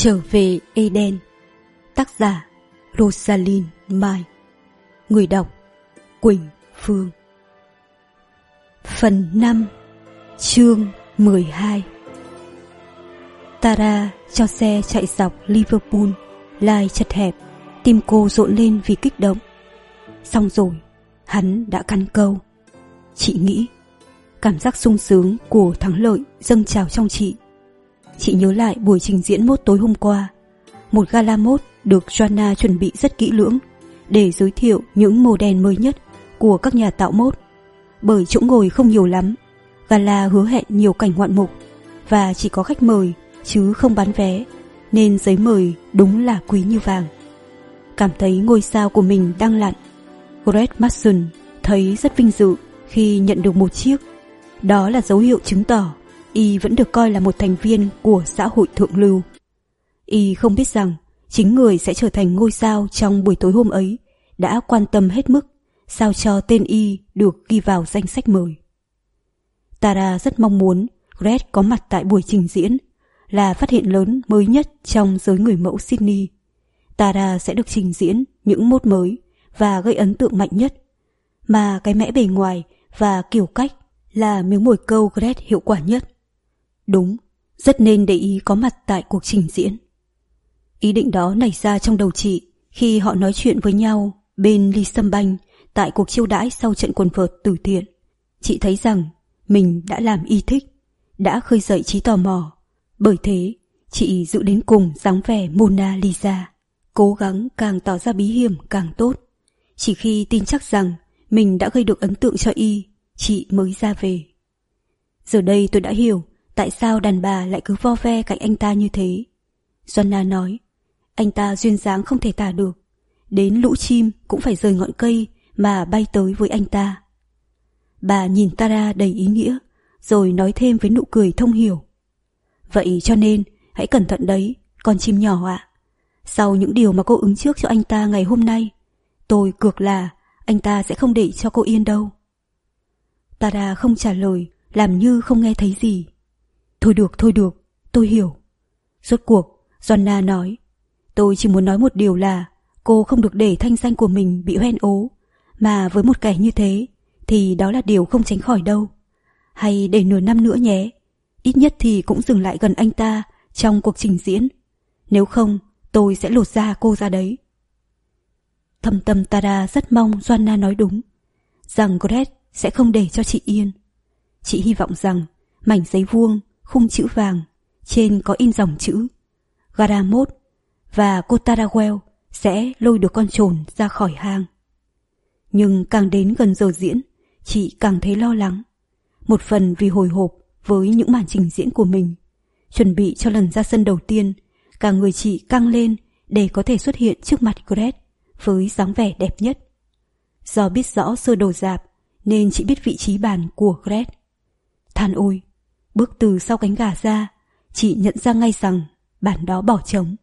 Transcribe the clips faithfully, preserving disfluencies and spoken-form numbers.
Trở về Eden. Tác giả Rosalind Mai. Người đọc Quỳnh Phương. Phần năm. Chương mười hai. Tara cho xe chạy dọc Liverpool lai chật hẹp. Tim cô rộn lên vì kích động. Xong rồi, hắn đã căn câu. Chị nghĩ. Cảm giác sung sướng của thắng lợi dâng trào trong chị. Chị nhớ lại buổi trình diễn mốt tối hôm qua. Một gala mốt được Joanna chuẩn bị rất kỹ lưỡng để giới thiệu những model mới nhất của các nhà tạo mốt. Bởi chỗ ngồi không nhiều lắm, gala hứa hẹn nhiều cảnh ngoạn mục và chỉ có khách mời chứ không bán vé, nên giấy mời đúng là quý như vàng. Cảm thấy ngôi sao của mình đang lặn, Greg Mason thấy rất vinh dự khi nhận được một chiếc. Đó là dấu hiệu chứng tỏ y vẫn được coi là một thành viên của xã hội thượng lưu. Y không biết rằng chính người sẽ trở thành ngôi sao trong buổi tối hôm ấy đã quan tâm hết mức sao cho tên y được ghi vào danh sách mời. Tara rất mong muốn Greg có mặt tại buổi trình diễn, là phát hiện lớn mới nhất trong giới người mẫu Sydney. Tara sẽ được trình diễn những mốt mới và gây ấn tượng mạnh nhất, mà cái mẽ bề ngoài và kiểu cách là miếng mồi câu Greg hiệu quả nhất. Đúng, rất nên để ý có mặt tại cuộc trình diễn. Ý định đó nảy ra trong đầu chị khi họ nói chuyện với nhau bên ly sâm banh tại cuộc chiêu đãi sau trận quần vợt từ thiện. Chị thấy rằng mình đã làm y thích, đã khơi dậy trí tò mò. Bởi thế, chị giữ đến cùng dáng vẻ Mona Lisa, cố gắng càng tỏ ra bí hiểm càng tốt. Chỉ khi tin chắc rằng mình đã gây được ấn tượng cho y, chị mới ra về. Giờ đây tôi đã hiểu tại sao đàn bà lại cứ vo ve cạnh anh ta như thế. Joanna nói, anh ta duyên dáng không thể tả được, đến lũ chim cũng phải rời ngọn cây mà bay tới với anh ta. Bà nhìn Tara đầy ý nghĩa, rồi nói thêm với nụ cười thông hiểu. Vậy cho nên, hãy cẩn thận đấy, con chim nhỏ ạ. Sau những điều mà cô ứng trước cho anh ta ngày hôm nay, tôi cược là anh ta sẽ không để cho cô yên đâu. Tara không trả lời, làm như không nghe thấy gì. Thôi được, thôi được, tôi hiểu. Rốt cuộc, Joanna nói, tôi chỉ muốn nói một điều là cô không được để thanh danh của mình bị hoen ố, mà với một kẻ như thế thì đó là điều không tránh khỏi đâu. Hay để nửa năm nữa nhé, ít nhất thì cũng dừng lại gần anh ta trong cuộc trình diễn. Nếu không, tôi sẽ lột da cô ra đấy. Thâm tâm Tara rất mong Joanna nói đúng, rằng Greg sẽ không để cho chị yên. Chị hy vọng rằng mảnh giấy vuông, khung chữ vàng, trên có in dòng chữ Garamot và cô Tarawell sẽ lôi được con trồn ra khỏi hang. Nhưng càng đến gần giờ diễn, chị càng thấy lo lắng. Một phần vì hồi hộp với những màn trình diễn của mình. Chuẩn bị cho lần ra sân đầu tiên, cả người chị căng lên để có thể xuất hiện trước mặt Greg với dáng vẻ đẹp nhất. Do biết rõ sơ đồ rạp nên chị biết vị trí bàn của Greg. Than ôi, bước từ sau cánh gà ra, chị nhận ra ngay rằng bàn đó bỏ trống.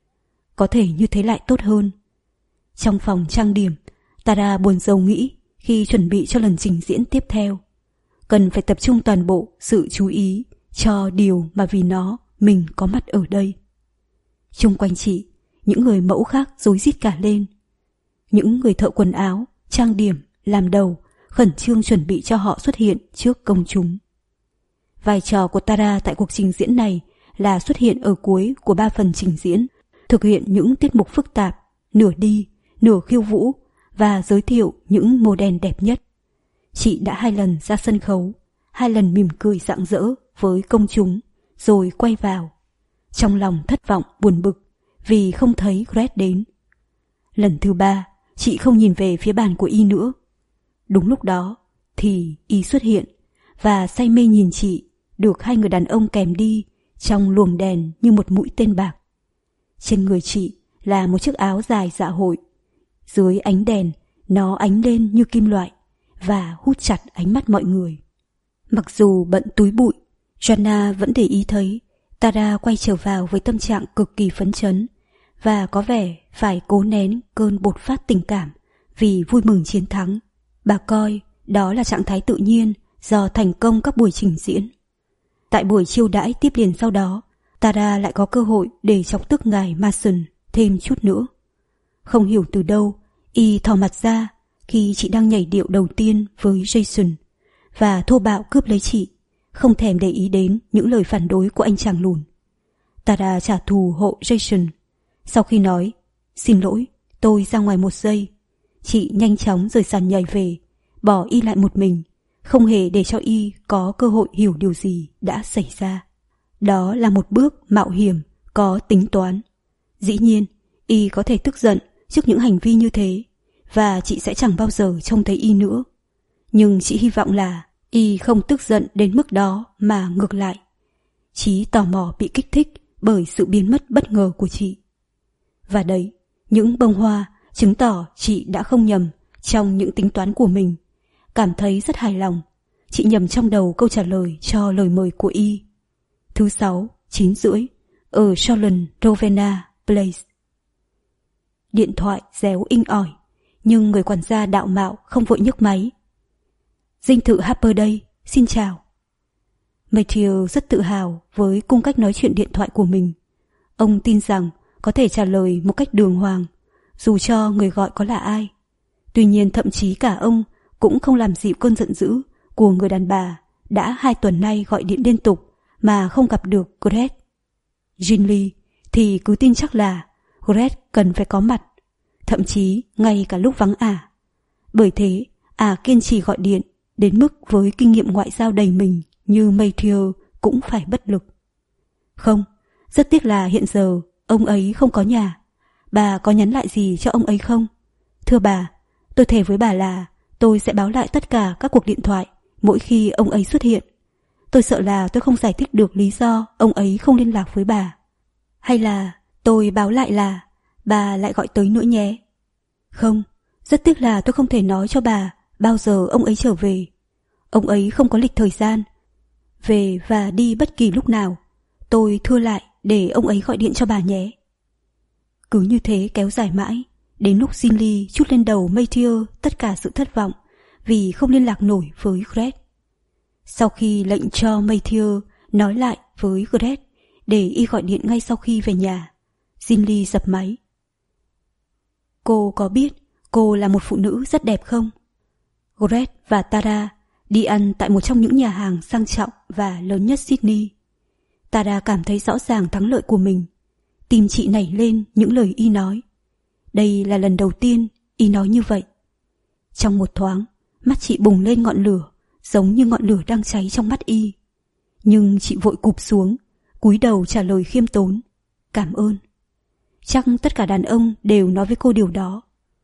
Có thể như thế lại tốt hơn. Trong phòng trang điểm, Tara buồn rầu nghĩ khi chuẩn bị cho lần trình diễn tiếp theo. Cần phải tập trung toàn bộ sự chú ý cho điều mà vì nó mình có mặt ở đây. Chung quanh chị, những người mẫu khác rối rít cả lên. Những người thợ quần áo, trang điểm, làm đầu, khẩn trương chuẩn bị cho họ xuất hiện trước công chúng. Vai trò của Tara tại cuộc trình diễn này là xuất hiện ở cuối của ba phần trình diễn, thực hiện những tiết mục phức tạp, nửa đi, nửa khiêu vũ và giới thiệu những model đẹp nhất. Chị đã hai lần ra sân khấu, hai lần mỉm cười rạng rỡ với công chúng, rồi quay vào. Trong lòng thất vọng buồn bực vì không thấy Greg đến. Lần thứ ba, chị không nhìn về phía bàn của y nữa. Đúng lúc đó, thì y xuất hiện và say mê nhìn chị, được hai người đàn ông kèm đi trong luồng đèn như một mũi tên bạc. Trên người chị là một chiếc áo dài dạ hội. Dưới ánh đèn, nó ánh lên như kim loại và hút chặt ánh mắt mọi người. Mặc dù bận túi bụi, Joanna vẫn để ý thấy Tara quay trở vào với tâm trạng cực kỳ phấn chấn và có vẻ phải cố nén cơn bột phát tình cảm vì vui mừng chiến thắng. Bà coi đó là trạng thái tự nhiên do thành công các buổi trình diễn. Tại buổi chiêu đãi tiếp liền sau đó, Tara lại có cơ hội để chọc tức ngài Mason thêm chút nữa. Không hiểu từ đâu, y thò mặt ra khi chị đang nhảy điệu đầu tiên với Jason và thô bạo cướp lấy chị, không thèm để ý đến những lời phản đối của anh chàng lùn. Tara trả thù hộ Jason. Sau khi nói xin lỗi, tôi ra ngoài một giây, chị nhanh chóng rời sàn nhảy về, bỏ y lại một mình, không hề để cho y có cơ hội hiểu điều gì đã xảy ra. Đó là một bước mạo hiểm, có tính toán. Dĩ nhiên, y có thể tức giận trước những hành vi như thế, và chị sẽ chẳng bao giờ trông thấy y nữa. Nhưng chị hy vọng là y không tức giận đến mức đó, mà ngược lại, trí tò mò bị kích thích bởi sự biến mất bất ngờ của chị. Và đấy, những bông hoa chứng tỏ chị đã không nhầm trong những tính toán của mình. Cảm thấy rất hài lòng, chị nhầm trong đầu câu trả lời cho lời mời của y. Thứ sáu, chín rưỡi, ở Charlotte Rowena Place. Điện thoại réo inh ỏi, nhưng người quản gia đạo mạo không vội nhấc máy. Dinh thự Harper đây, xin chào. Matthew rất tự hào với cung cách nói chuyện điện thoại của mình. Ông tin rằng có thể trả lời một cách đường hoàng, dù cho người gọi có là ai. Tuy nhiên thậm chí cả ông cũng không làm dịu cơn giận dữ của người đàn bà đã hai tuần nay gọi điện liên tục mà không gặp được Gret. Ginley thì cứ tin chắc là Gret cần phải có mặt, thậm chí ngay cả lúc vắng ả. Bởi thế, ả kiên trì gọi điện, đến mức với kinh nghiệm ngoại giao đầy mình như Matthew cũng phải bất lực. Không, rất tiếc là hiện giờ ông ấy không có nhà. Bà có nhắn lại gì cho ông ấy không? Thưa bà, tôi thề với bà là tôi sẽ báo lại tất cả các cuộc điện thoại mỗi khi ông ấy xuất hiện. Tôi sợ là tôi không giải thích được lý do ông ấy không liên lạc với bà. Hay là tôi báo lại là bà lại gọi tới nữa nhé. Không, rất tiếc là tôi không thể nói cho bà bao giờ ông ấy trở về. Ông ấy không có lịch thời gian, về và đi bất kỳ lúc nào. Tôi thưa lại để ông ấy gọi điện cho bà nhé. Cứ như thế kéo dài mãi, đến lúc Ginley trút lên đầu Matthew tất cả sự thất vọng vì không liên lạc nổi với Gret. Sau khi lệnh cho Matthew nói lại với Gret để y gọi điện ngay sau khi về nhà, Ginley dập máy. Cô có biết cô là một phụ nữ rất đẹp không? Gret và Tara đi ăn tại một trong những nhà hàng sang trọng và lớn nhất Sydney. Tara cảm thấy rõ ràng thắng lợi của mình. Tim chị nảy lên những lời y nói. Đây là lần đầu tiên y nói như vậy. Trong một thoáng, mắt chị bùng lên ngọn lửa, giống như ngọn lửa đang cháy trong mắt y. Nhưng chị vội cụp xuống, cúi đầu trả lời khiêm tốn. Cảm ơn. Chắc tất cả đàn ông đều nói với cô điều đó.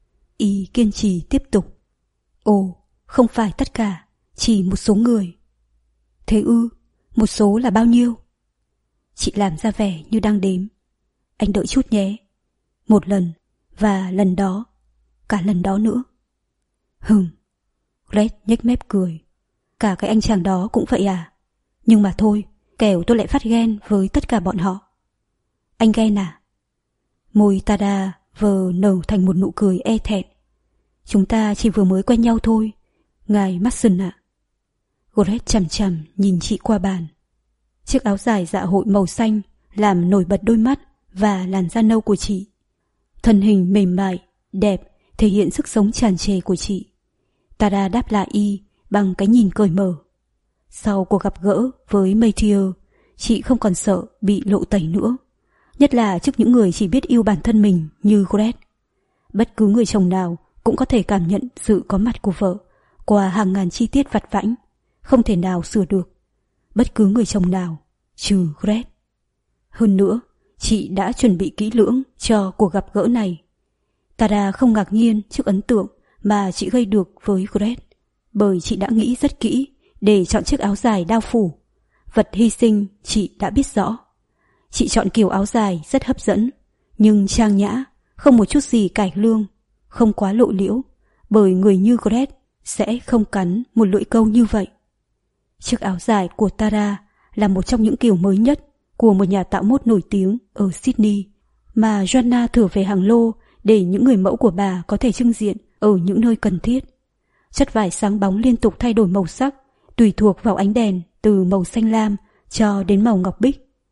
Y kiên trì tiếp tục. Ồ, không phải tất cả, chỉ một số người. Thế ư, một số là bao nhiêu? Chị làm ra vẻ như đang đếm. Anh đợi chút nhé. Một lần, và lần đó, cả lần đó nữa. Hừm. Gret nhếch mép cười. Cả cái anh chàng đó cũng vậy à? Nhưng mà thôi, kẻo tôi lại phát ghen với tất cả bọn họ. Anh ghen à? Môi Tara vờ nở thành một nụ cười e thẹn. Chúng ta chỉ vừa mới quen nhau thôi, ngài Mason ạ. Gret chằm chằm nhìn chị qua bàn. Chiếc áo dài dạ hội màu xanh làm nổi bật đôi mắt và làn da nâu của chị. Thân hình mềm mại, đẹp, thể hiện sức sống tràn trề của chị. Tara đáp lại y bằng cái nhìn cởi mở. Sau cuộc gặp gỡ với Matthew, chị không còn sợ bị lộ tẩy nữa, nhất là trước những người chỉ biết yêu bản thân mình như Gret. Bất cứ người chồng nào cũng có thể cảm nhận sự có mặt của vợ qua hàng ngàn chi tiết vặt vãnh, không thể nào sửa được. Bất cứ người chồng nào, trừ Gret. Hơn nữa, chị đã chuẩn bị kỹ lưỡng cho cuộc gặp gỡ này. Tara không ngạc nhiên trước ấn tượng mà chị gây được với Gret, bởi chị đã nghĩ rất kỹ để chọn chiếc áo dài đao phủ. Vật hy sinh chị đã biết rõ. Chị chọn kiểu áo dài rất hấp dẫn, nhưng trang nhã, không một chút gì cải lương, không quá lộ liễu, bởi người như Gret sẽ không cắn một lưỡi câu như vậy. Chiếc áo dài của Tara là một trong những kiểu mới nhất của một nhà tạo mốt nổi tiếng ở Sydney mà Joanna thử về hàng lô để những người mẫu của bà có thể trưng diện ở những nơi cần thiết. Chất vải sáng bóng liên tục thay đổi màu sắc tùy thuộc vào ánh đèn, từ màu xanh lam cho đến màu ngọc bích.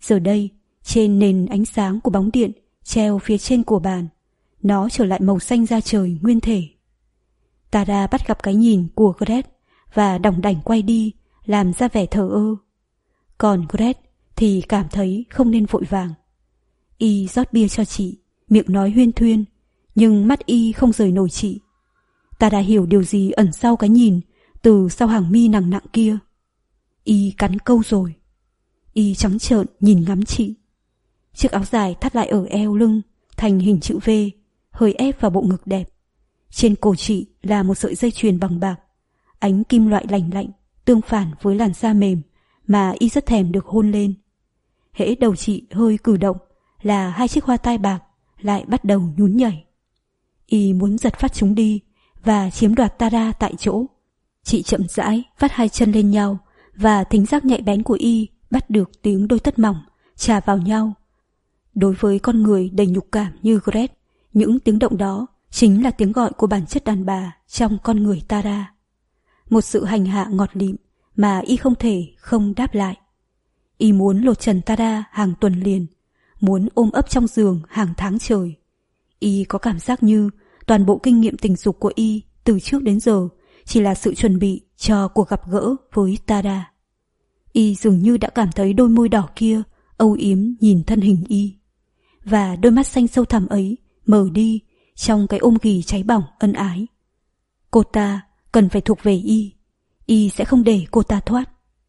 Giờ đây, trên nền ánh sáng của bóng điện treo phía trên của bàn, nó trở lại màu xanh da trời nguyên thể. Tara bắt gặp cái nhìn của Gret và đỏng đảnh quay đi, làm ra vẻ thờ ơ. Còn Gret thì cảm thấy không nên vội vàng. Y rót bia cho chị, miệng nói huyên thuyên, nhưng mắt Y không rời nổi chị. Tara hiểu điều gì ẩn sau cái nhìn từ sau hàng mi nặng nặng kia. Y cắn câu rồi. Y trắng trợn nhìn ngắm chị. Chiếc áo dài thắt lại ở eo lưng thành hình chữ V, hơi ép vào bộ ngực đẹp. Trên cổ chị là một sợi dây chuyền bằng bạc, ánh kim loại lành lạnh tương phản với làn da mềm mà Y rất thèm được hôn lên. Hễ đầu chị hơi cử động là hai chiếc hoa tai bạc lại bắt đầu nhún nhảy. Y muốn giật phát chúng đi và chiếm đoạt Tara tại chỗ. Chị chậm rãi vắt hai chân lên nhau và thính giác nhạy bén của Y bắt được tiếng đôi tất mỏng chà vào nhau. Đối với con người đầy nhục cảm như Gret, những tiếng động đó chính là tiếng gọi của bản chất đàn bà trong con người Tara. Một sự hành hạ ngọt lịm mà Y không thể không đáp lại. Y muốn lột trần Tara hàng tuần liền, muốn ôm ấp trong giường hàng tháng trời. Y có cảm giác như toàn bộ kinh nghiệm tình dục của Y từ trước đến giờ chỉ là sự chuẩn bị cho cuộc gặp gỡ với Tara. Y dường như đã cảm thấy đôi môi đỏ kia âu yếm nhìn thân hình Y, và đôi mắt xanh sâu thẳm ấy mở đi trong cái ôm ghì cháy bỏng ân ái. Cô ta cần phải thuộc về Y. Y sẽ không để cô ta thoát.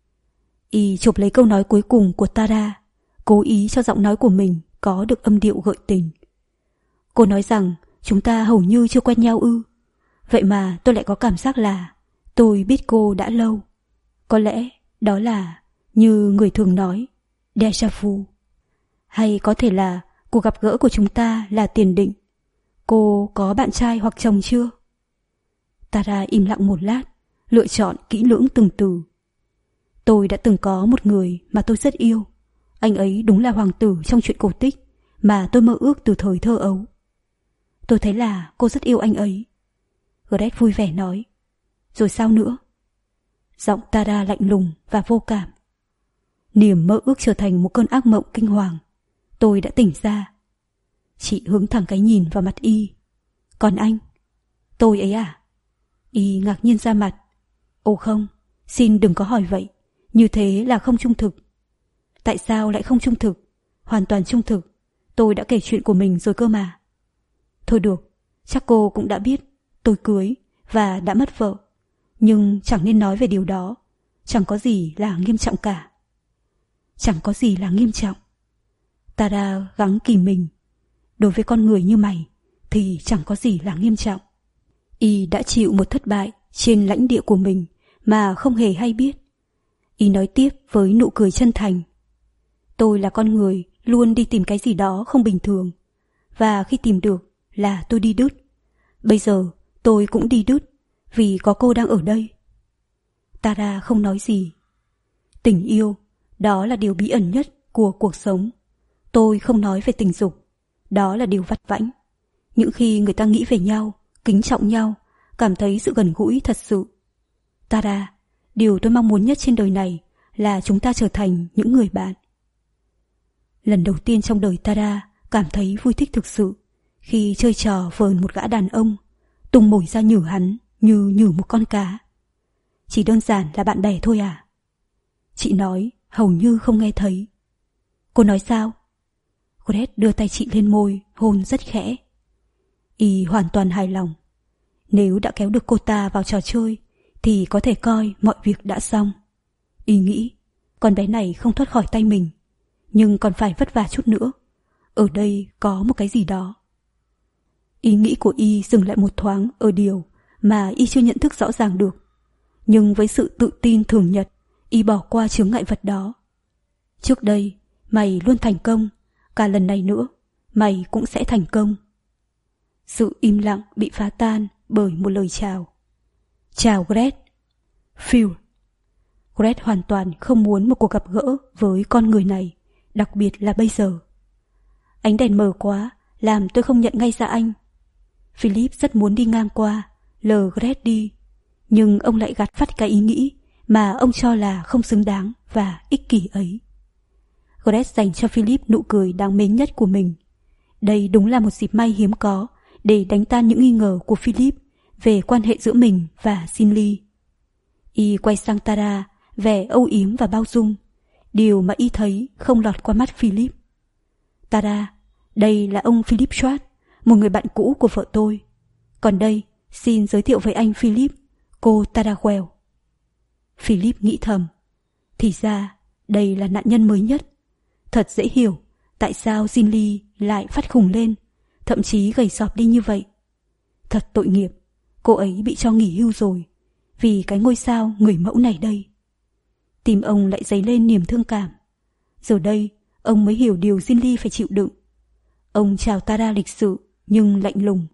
Y chộp lấy câu nói cuối cùng của Tara, cố ý cho giọng nói của mình có được âm điệu gợi tình. Cô nói rằng chúng ta hầu như chưa quen nhau ư? Vậy mà tôi lại có cảm giác là tôi biết cô đã lâu. Có lẽ đó là, như người thường nói, déjà vu. Hay có thể là cuộc gặp gỡ của chúng ta là tiền định. Cô có bạn trai hoặc chồng chưa? Tara im lặng một lát, lựa chọn kỹ lưỡng từng từ. Tôi đã từng có một người mà tôi rất yêu. Anh ấy đúng là hoàng tử trong truyện cổ tích mà tôi mơ ước từ thời thơ ấu. Tôi thấy là cô rất yêu anh ấy. Gret vui vẻ nói. Rồi sao nữa? Giọng Tara lạnh lùng và vô cảm. Niềm mơ ước trở thành một cơn ác mộng kinh hoàng. Tôi đã tỉnh ra. Chị hướng thẳng cái nhìn vào mặt Y. Còn anh? Tôi ấy à? Y ngạc nhiên ra mặt. Ồ không, xin đừng có hỏi vậy. Như thế là không trung thực. Tại sao lại không trung thực? Hoàn toàn trung thực. Tôi đã kể chuyện của mình rồi cơ mà. Thôi được, chắc cô cũng đã biết tôi cưới và đã mất vợ. Nhưng chẳng nên nói về điều đó. Chẳng có gì là nghiêm trọng cả. Chẳng có gì là nghiêm trọng. Tara gắng kìm mình. Đối với con người như mày thì chẳng có gì là nghiêm trọng. Y đã chịu một thất bại trên lãnh địa của mình mà không hề hay biết. Y nói tiếp với nụ cười chân thành. Tôi là con người luôn đi tìm cái gì đó không bình thường. Và khi tìm được là tôi đi đứt. Bây giờ tôi cũng đi đứt vì có cô đang ở đây. Tara không nói gì. Tình yêu, đó là điều bí ẩn nhất của cuộc sống. Tôi không nói về tình dục. Đó là điều vặt vãnh. Những khi người ta nghĩ về nhau, kính trọng nhau, cảm thấy sự gần gũi thật sự. Tara, điều tôi mong muốn nhất trên đời này là chúng ta trở thành những người bạn. Lần đầu tiên trong đời Tara cảm thấy vui thích thực sự khi chơi trò vờn một gã đàn ông, tung mồi ra nhử hắn như nhử một con cá. Chỉ đơn giản là bạn bè thôi à? Chị nói hầu như không nghe thấy. Cô nói sao? Gret đưa tay chị lên môi, hôn rất khẽ. Y hoàn toàn hài lòng. Nếu đã kéo được cô ta vào trò chơi thì có thể coi mọi việc đã xong. Y nghĩ con bé này không thoát khỏi tay mình, nhưng còn phải vất vả chút nữa. Ở đây có một cái gì đó. Ý nghĩ của Y dừng lại một thoáng ở điều mà Y chưa nhận thức rõ ràng được. Nhưng với sự tự tin thường nhật, Y bỏ qua chướng ngại vật đó. Trước đây mày luôn thành công, cả lần này nữa mày cũng sẽ thành công. Sự im lặng bị phá tan bởi một lời chào. Chào Gret. Phil. Gret hoàn toàn không muốn một cuộc gặp gỡ với con người này, đặc biệt là bây giờ. Ánh đèn mờ quá làm tôi không nhận ngay ra anh. Philip rất muốn đi ngang qua, lờ Gret đi, nhưng ông lại gạt phắt cái ý nghĩ mà ông cho là không xứng đáng và ích kỷ ấy. Grace dành cho Philip nụ cười đáng mến nhất của mình. Đây đúng là một dịp may hiếm có để đánh tan những nghi ngờ của Philip về quan hệ giữa mình và Zinli. Y quay sang Tara, vẻ âu yếm và bao dung, điều mà y thấy không lọt qua mắt Philip. Tara, đây là ông Philip Schwartz, một người bạn cũ của vợ tôi. Còn đây, xin giới thiệu với anh Philip, cô Tara Well. Philip nghĩ thầm, thì ra đây là nạn nhân mới nhất. Thật dễ hiểu tại sao Zinli lại phát khùng lên, thậm chí gầy sọp đi như vậy. Thật tội nghiệp, cô ấy bị cho nghỉ hưu rồi, vì cái ngôi sao người mẫu này đây. Tim ông lại dấy lên niềm thương cảm. Giờ đây, ông mới hiểu điều Zinli phải chịu đựng. Ông chào Tara lịch sự nhưng lạnh lùng.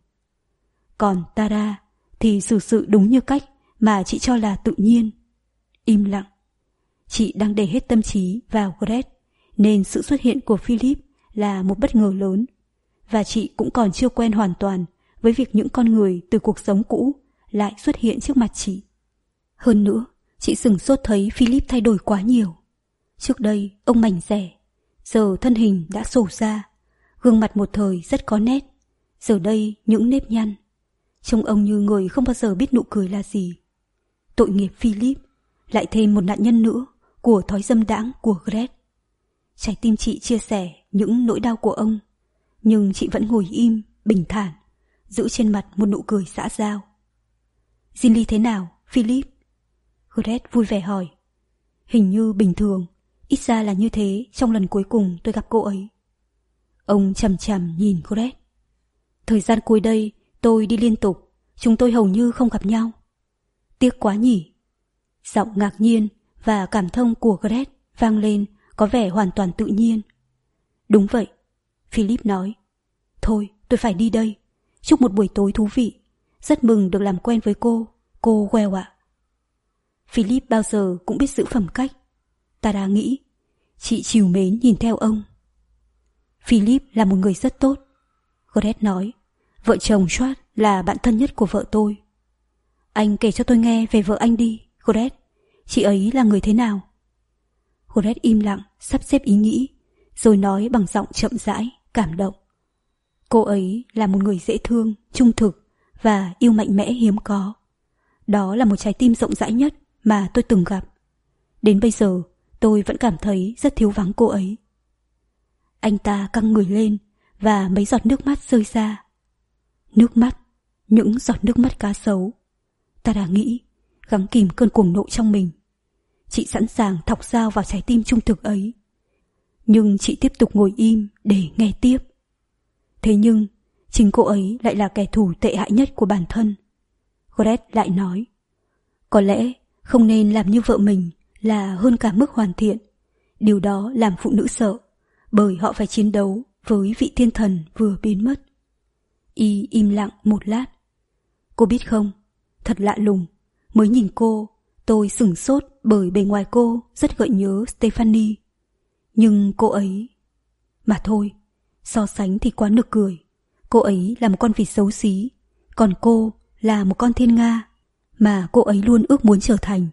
Còn Tara thì xử sự đúng như cách mà chị cho là tự nhiên. Im lặng. Chị đang để hết tâm trí vào Grace, nên sự xuất hiện của Philip là một bất ngờ lớn. Và chị cũng còn chưa quen hoàn toàn với việc những con người từ cuộc sống cũ lại xuất hiện trước mặt chị. Hơn nữa, chị sửng sốt thấy Philip thay đổi quá nhiều. Trước đây, ông mảnh dẻ, giờ thân hình đã xổ ra, gương mặt một thời rất có nét, giờ đây những nếp nhăn. Trông ông như người không bao giờ biết nụ cười là gì. Tội nghiệp Philip, lại thêm một nạn nhân nữa của thói dâm đãng của Grace. Trái tim chị chia sẻ những nỗi đau của ông, nhưng chị vẫn ngồi im, bình thản, giữ trên mặt một nụ cười xã giao. Zinli thế nào, Philip? Grace vui vẻ hỏi. Hình như bình thường, ít ra là như thế trong lần cuối cùng tôi gặp cô ấy. Ông chằm chằm nhìn Grace. Thời gian cuối đây tôi đi liên tục, chúng tôi hầu như không gặp nhau. Tiếc quá nhỉ. Giọng ngạc nhiên và cảm thông của Grace vang lên có vẻ hoàn toàn tự nhiên. Đúng vậy, Philip nói. Thôi, tôi phải đi đây. Chúc một buổi tối thú vị. Rất mừng được làm quen với cô, cô Well ạ. Philip bao giờ cũng biết giữ phẩm cách. Tara nghĩ. Chị trìu mến nhìn theo ông. Philip là một người rất tốt, Grace nói. Vợ chồng Schwartz là bạn thân nhất của vợ tôi. Anh kể cho tôi nghe về vợ anh đi, Grace. Chị ấy là người thế nào? Grace im lặng, sắp xếp ý nghĩ, rồi nói bằng giọng chậm rãi, cảm động. Cô ấy là một người dễ thương, trung thực và yêu mạnh mẽ hiếm có. Đó là một trái tim rộng rãi nhất mà tôi từng gặp. Đến bây giờ, tôi vẫn cảm thấy rất thiếu vắng cô ấy. Anh ta căng người lên và mấy giọt nước mắt rơi ra. Nước mắt, những giọt nước mắt cá sấu. Ta đã nghĩ, gắng kìm cơn cuồng nộ trong mình. Chị sẵn sàng thọc dao vào trái tim trung thực ấy. Nhưng chị tiếp tục ngồi im để nghe tiếp. Thế nhưng, chính cô ấy lại là kẻ thù tệ hại nhất của bản thân. Grace lại nói, có lẽ không nên làm như vợ mình là hơn cả mức hoàn thiện. Điều đó làm phụ nữ sợ, bởi họ phải chiến đấu với vị thiên thần vừa biến mất. Y im lặng một lát. Cô biết không, thật lạ lùng, mới nhìn cô, tôi sửng sốt bởi bề ngoài cô rất gợi nhớ Stephanie. Nhưng cô ấy... Mà thôi, so sánh thì quá nực cười. Cô ấy là một con vịt xấu xí, còn cô là một con thiên nga mà cô ấy luôn ước muốn trở thành.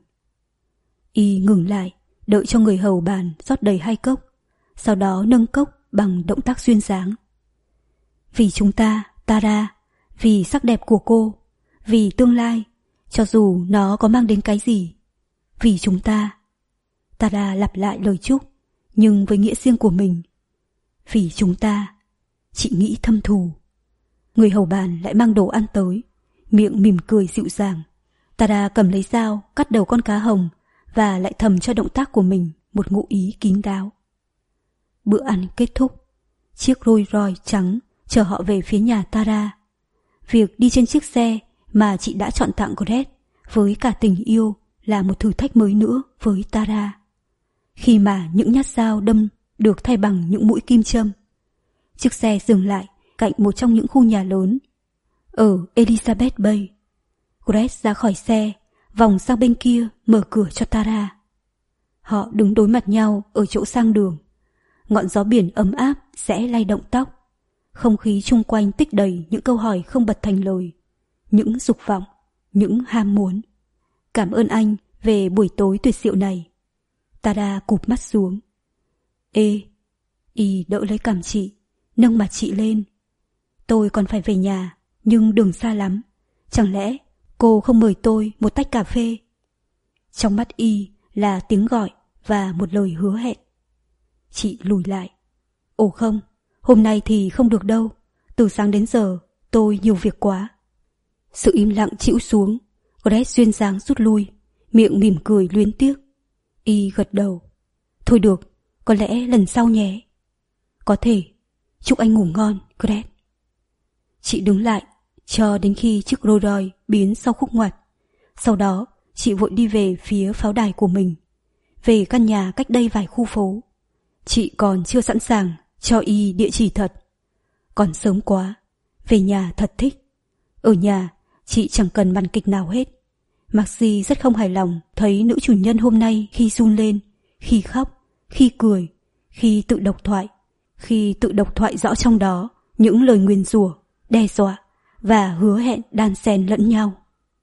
Y ngừng lại, đợi cho người hầu bàn rót đầy hai cốc, sau đó nâng cốc bằng động tác duyên dáng. Vì chúng ta, Tara, vì sắc đẹp của cô, vì tương lai, cho dù nó có mang đến cái gì. Vì chúng ta. Tara lặp lại lời chúc, nhưng với nghĩa riêng của mình. Vì chúng ta. Chị nghĩ thâm thù. Người hầu bàn lại mang đồ ăn tới, miệng mỉm cười dịu dàng. Tara cầm lấy dao cắt đầu con cá hồng và lại thầm cho động tác của mình một ngụ ý kín đáo. Bữa ăn kết thúc. Chiếc Rolls Royce trắng chở họ về phía nhà Tara. Việc đi trên chiếc xe mà chị đã chọn tặng Grace với cả tình yêu là một thử thách mới nữa với Tara. Khi mà những nhát dao đâm được thay bằng những mũi kim châm. Chiếc xe dừng lại cạnh một trong những khu nhà lớn ở Elizabeth Bay. Grace ra khỏi xe, vòng sang bên kia mở cửa cho Tara. Họ đứng đối mặt nhau ở chỗ sang đường. Ngọn gió biển ấm áp sẽ lay động tóc. Không khí chung quanh tích đầy những câu hỏi không bật thành lời, những dục vọng, những ham muốn. Cảm ơn anh về buổi tối tuyệt diệu này. Tara cụp mắt xuống. Ê, Y đỡ lấy cằm chị, nâng mặt chị lên. Tôi còn phải về nhà, nhưng đường xa lắm. Chẳng lẽ cô không mời tôi một tách cà phê? Trong mắt Y là tiếng gọi và một lời hứa hẹn. Chị lùi lại. Ồ không, hôm nay thì không được đâu. Từ sáng đến giờ tôi nhiều việc quá. Sự im lặng chịu xuống. Grace duyên dáng rút lui, miệng mỉm cười luyến tiếc. Y gật đầu. Thôi được, có lẽ lần sau nhé. Có thể. Chúc anh ngủ ngon, Grace. Chị đứng lại cho đến khi chiếc Rolls Royce biến sau khúc ngoặt. Sau đó chị vội đi về phía pháo đài của mình, về căn nhà cách đây vài khu phố. Chị còn chưa sẵn sàng cho Y địa chỉ thật. Còn sớm quá. Về nhà thật thích. Ở nhà chị chẳng cần màn kịch nào hết. Maxi rất không hài lòng thấy nữ chủ nhân hôm nay khi run lên, khi khóc, khi cười, khi tự độc thoại, khi tự độc thoại rõ trong đó những lời nguyền rủa, đe dọa và hứa hẹn đan xen lẫn nhau.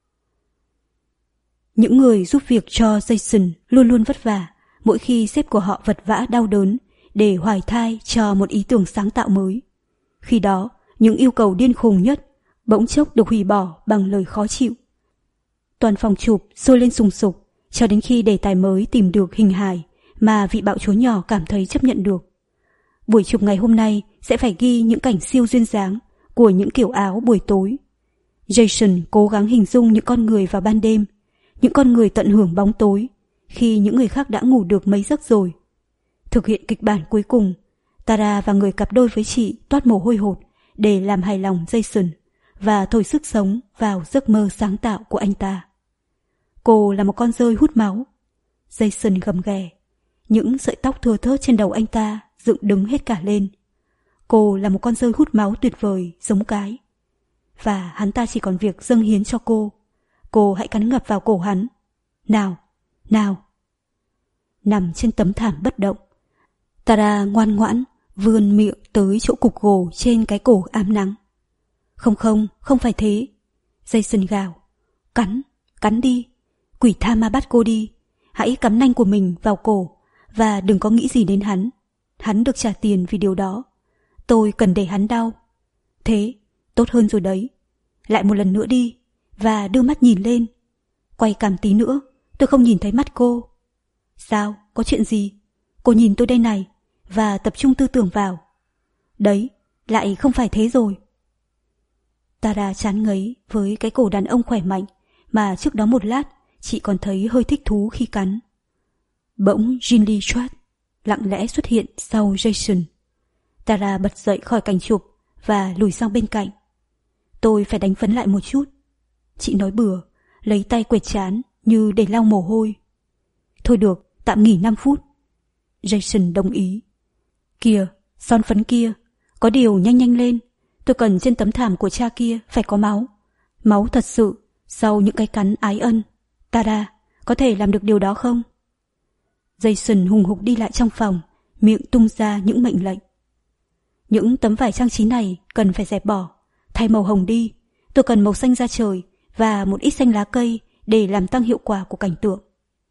Những người giúp việc cho Jason luôn luôn vất vả mỗi khi sếp của họ vật vã đau đớn để hoài thai cho một ý tưởng sáng tạo mới. Khi đó, những yêu cầu điên khùng nhất bỗng chốc được hủy bỏ bằng lời khó chịu. Toàn phòng chụp sôi lên sùng sục cho đến khi đề tài mới tìm được hình hài mà vị bạo chúa nhỏ cảm thấy chấp nhận được. Buổi chụp ngày hôm nay sẽ phải ghi những cảnh siêu duyên dáng của những kiểu áo buổi tối. Jason cố gắng hình dung những con người vào ban đêm, những con người tận hưởng bóng tối khi những người khác đã ngủ được mấy giấc rồi. Thực hiện kịch bản cuối cùng, Tara và người cặp đôi với chị toát mồ hôi hột để làm hài lòng Jason và thổi sức sống vào giấc mơ sáng tạo của anh ta. Cô là một con dơi hút máu. Jason gầm ghè. Những sợi tóc thưa thớt trên đầu anh ta dựng đứng hết cả lên. Cô là một con dơi hút máu tuyệt vời giống cái. Và hắn ta chỉ còn việc dâng hiến cho cô. Cô hãy cắn ngập vào cổ hắn. Nào, nào. Nằm trên tấm thảm bất động, Tara ngoan ngoãn vươn miệng tới chỗ cục gồ trên cái cổ ám nắng. Không không, không phải thế. Jason gào. Cắn, cắn đi. Quỷ tha ma bắt cô đi. Hãy cắm nanh của mình vào cổ và đừng có nghĩ gì đến hắn. Hắn được trả tiền vì điều đó. Tôi cần để hắn đau. Thế, tốt hơn rồi đấy. Lại một lần nữa đi và đưa mắt nhìn lên. Quay cằm tí nữa, tôi không nhìn thấy mắt cô. Sao, có chuyện gì? Cô nhìn tôi đây này và tập trung tư tưởng vào. Đấy, lại không phải thế rồi. Tara chán ngấy với cái cổ đàn ông khỏe mạnh mà trước đó một lát chị còn thấy hơi thích thú khi cắn. Bỗng Ginny Schwartz lặng lẽ xuất hiện sau Jason. Tara bật dậy khỏi cảnh chụp và lùi sang bên cạnh. Tôi phải đánh phấn lại một chút. Chị nói bừa, lấy tay quệt trán như để lau mồ hôi. Thôi được, tạm nghỉ năm phút. Jason đồng ý. Kìa, son phấn kia, có điều nhanh nhanh lên. Tôi cần trên tấm thảm của cha kia phải có máu. Máu thật sự, sau những cái cắn ái ân. Tara, có thể làm được điều đó không? Jason hùng hục đi lại trong phòng, miệng tung ra những mệnh lệnh. Những tấm vải trang trí này cần phải dẹp bỏ, thay màu hồng đi. Tôi cần màu xanh da trời và một ít xanh lá cây để làm tăng hiệu quả của cảnh tượng.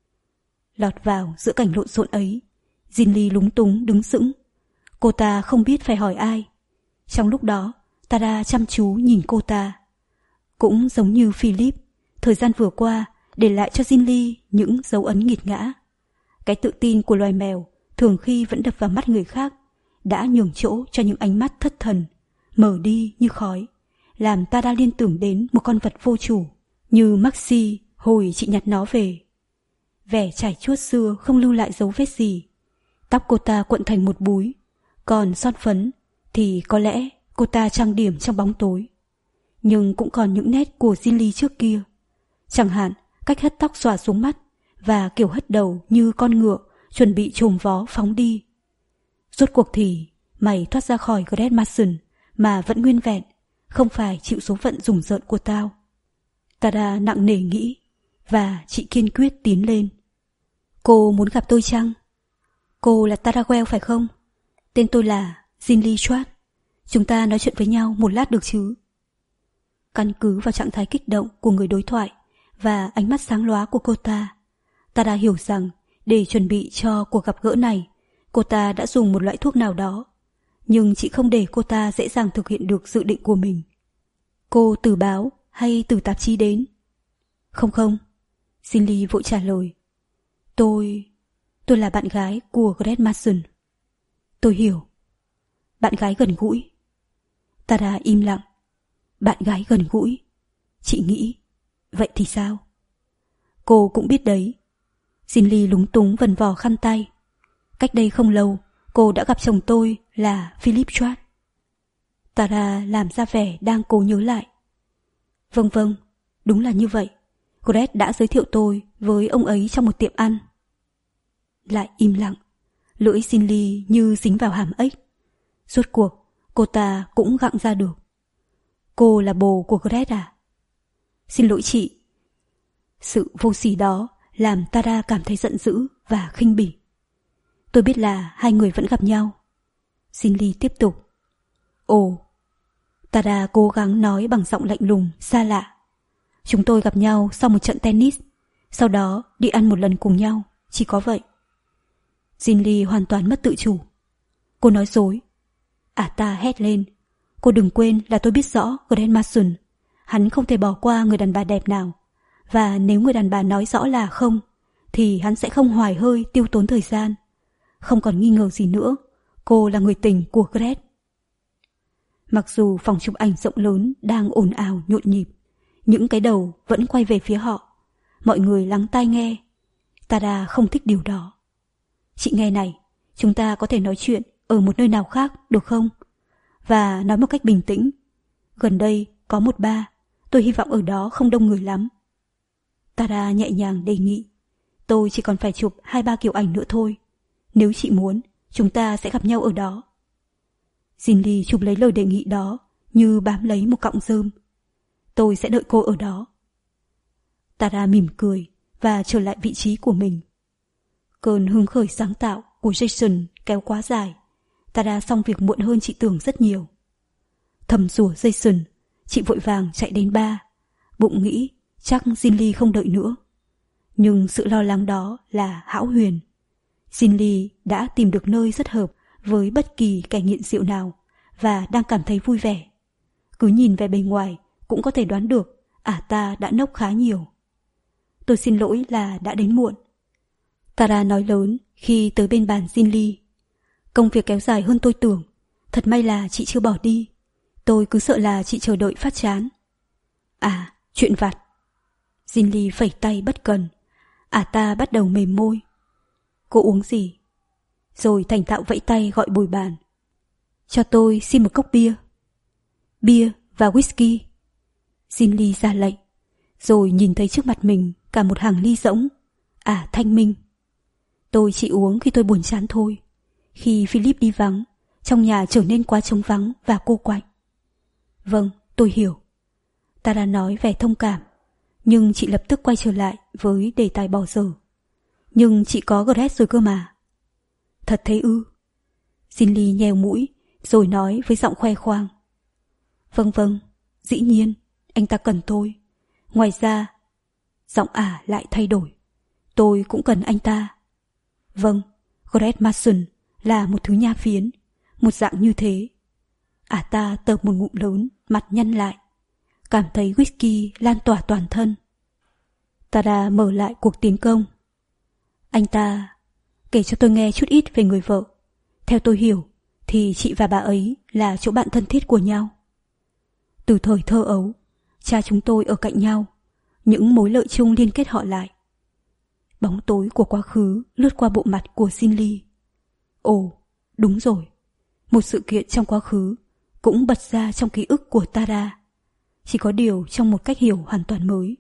Lọt vào giữa cảnh lộn xộn ấy, Ginny lúng túng đứng sững. Cô ta không biết phải hỏi ai. Trong lúc đó, Tara chăm chú nhìn cô ta. Cũng giống như Philip, thời gian vừa qua để lại cho Ginny những dấu ấn nghiệt ngã. Cái tự tin của loài mèo thường khi vẫn đập vào mắt người khác đã nhường chỗ cho những ánh mắt thất thần, mở đi như khói, làm Tara liên tưởng đến một con vật vô chủ như Maxi hồi chị nhặt nó về. Vẻ chải chuốt xưa không lưu lại dấu vết gì. Tóc cô ta cuộn thành một búi, còn son phấn thì có lẽ cô ta trang điểm trong bóng tối. Nhưng cũng còn những nét của Ginny trước kia. Chẳng hạn cách hất tóc xõa xuống mắt và kiểu hất đầu như con ngựa chuẩn bị chồm vó phóng đi. Rốt cuộc thì mày thoát ra khỏi Great Mason mà vẫn nguyên vẹn, không phải chịu số phận rùng rợn của tao. Tara nặng nề nghĩ và chị kiên quyết tiến lên. Cô muốn gặp tôi chăng? Cô là Tara Well phải không? Tên tôi là Ginny Schwartz. Chúng ta nói chuyện với nhau một lát được chứ? Căn cứ vào trạng thái kích động của người đối thoại và ánh mắt sáng lóa của cô ta, Tara hiểu rằng để chuẩn bị cho cuộc gặp gỡ này, Cô ta đã dùng một loại thuốc nào đó, nhưng chị không để cô ta dễ dàng thực hiện được dự định của mình. Cô từ báo hay từ tạp chí đến? Không không, Cindy vội trả lời. Tôi... tôi là bạn gái của Greg Mason. Tôi hiểu. Bạn gái gần gũi. Tara im lặng. Bạn gái gần gũi. Chị nghĩ, vậy thì sao? Cô cũng biết đấy. Cindy lúng túng vần vò khăn tay. Cách đây không lâu, cô đã gặp chồng tôi là Philip Schwartz. Tara làm ra vẻ đang cố nhớ lại. Vâng vâng, đúng là như vậy. Greg đã giới thiệu tôi với ông ấy trong một tiệm ăn. Lại im lặng. Lưỡi Cindy như dính vào hàm ếch. Rốt cuộc, cô ta cũng gặng ra được. Cô là bồ của Greg à? Xin lỗi chị. Sự vô sỉ đó làm Tara cảm thấy giận dữ và khinh bỉ. Tôi biết là hai người vẫn gặp nhau. Cindy tiếp tục. Ồ. Tara cố gắng nói bằng giọng lạnh lùng, xa lạ. Chúng tôi gặp nhau sau một trận tennis, sau đó đi ăn một lần cùng nhau, chỉ có vậy. Cindy hoàn toàn mất tự chủ. Cô nói dối. À ta hét lên. Cô đừng quên là tôi biết rõ Greg Mason. Hắn không thể bỏ qua người đàn bà đẹp nào. Và nếu người đàn bà nói rõ là không, thì hắn sẽ không hoài hơi tiêu tốn thời gian. Không còn nghi ngờ gì nữa, cô là người tình của Greg. Mặc dù phòng chụp ảnh rộng lớn đang ồn ào nhộn nhịp, những cái đầu vẫn quay về phía họ. Mọi người lắng tai nghe. Tara không thích điều đó. Chị nghe này, chúng ta có thể nói chuyện ở một nơi nào khác được không? Và nói một cách bình tĩnh. Gần đây có một bar, tôi hy vọng ở đó không đông người lắm. Tara nhẹ nhàng đề nghị. Tôi chỉ còn phải chụp hai ba kiểu ảnh nữa thôi. Nếu chị muốn, chúng ta sẽ gặp nhau ở đó. Cindy chụp lấy lời đề nghị đó như bám lấy một cọng rơm. Tôi sẽ đợi cô ở đó. Tara mỉm cười và trở lại vị trí của mình. Cơn hứng khởi sáng tạo của Jason kéo quá dài. Tara xong việc muộn hơn chị tưởng rất nhiều. Thầm rủa Jason, chị vội vàng chạy đến bar. Bụng nghĩ chắc Cindy không đợi nữa. Nhưng sự lo lắng đó là hão huyền. Cindy đã tìm được nơi rất hợp với bất kỳ kẻ nghiện rượu nào và đang cảm thấy vui vẻ. Cứ nhìn về bề ngoài cũng có thể đoán được ả ta đã nốc khá nhiều. Tôi xin lỗi là đã đến muộn. Tara nói lớn khi tới bên bàn Cindy. Công việc kéo dài hơn tôi tưởng. Thật may là chị chưa bỏ đi. Tôi cứ sợ là chị chờ đợi phát chán. À, chuyện vặt. Cindy phẩy tay bất cần. Ả ta bắt đầu mềm môi. Cô uống gì? Rồi thành thạo vẫy tay gọi bồi bàn. Cho tôi xin một cốc bia. Bia và whisky. Cindy ra lệnh. Rồi nhìn thấy trước mặt mình cả một hàng ly rỗng. À, thanh minh. Tôi chỉ uống khi tôi buồn chán thôi. Khi Philip đi vắng, trong nhà trở nên quá trống vắng và cô quạnh. Vâng, tôi hiểu. Tara nói vẻ thông cảm. Nhưng chị lập tức quay trở lại với đề tài bỏ dở. Nhưng chị có Greg rồi cơ mà. Thật thế ư? Cindy nhèo mũi rồi nói với giọng khoe khoang. Vâng vâng, dĩ nhiên, anh ta cần tôi. Ngoài ra, giọng ả lại thay đổi. Tôi cũng cần anh ta. Vâng, Greg Mason là một thứ nha phiến, một dạng như thế. Ả ta tợp một ngụm lớn, mặt nhăn lại. Cảm thấy whisky lan tỏa toàn thân. Tara mở lại cuộc tiến công. Anh ta kể cho tôi nghe chút ít về người vợ. Theo tôi hiểu thì chị và bà ấy là chỗ bạn thân thiết của nhau. Từ thời thơ ấu, cha chúng tôi ở cạnh nhau, những mối lợi chung liên kết họ lại. Bóng tối của quá khứ lướt qua bộ mặt của Cindy. Ồ, đúng rồi. Một sự kiện trong quá khứ cũng bật ra trong ký ức của Tara. Chỉ có điều trong một cách hiểu hoàn toàn mới.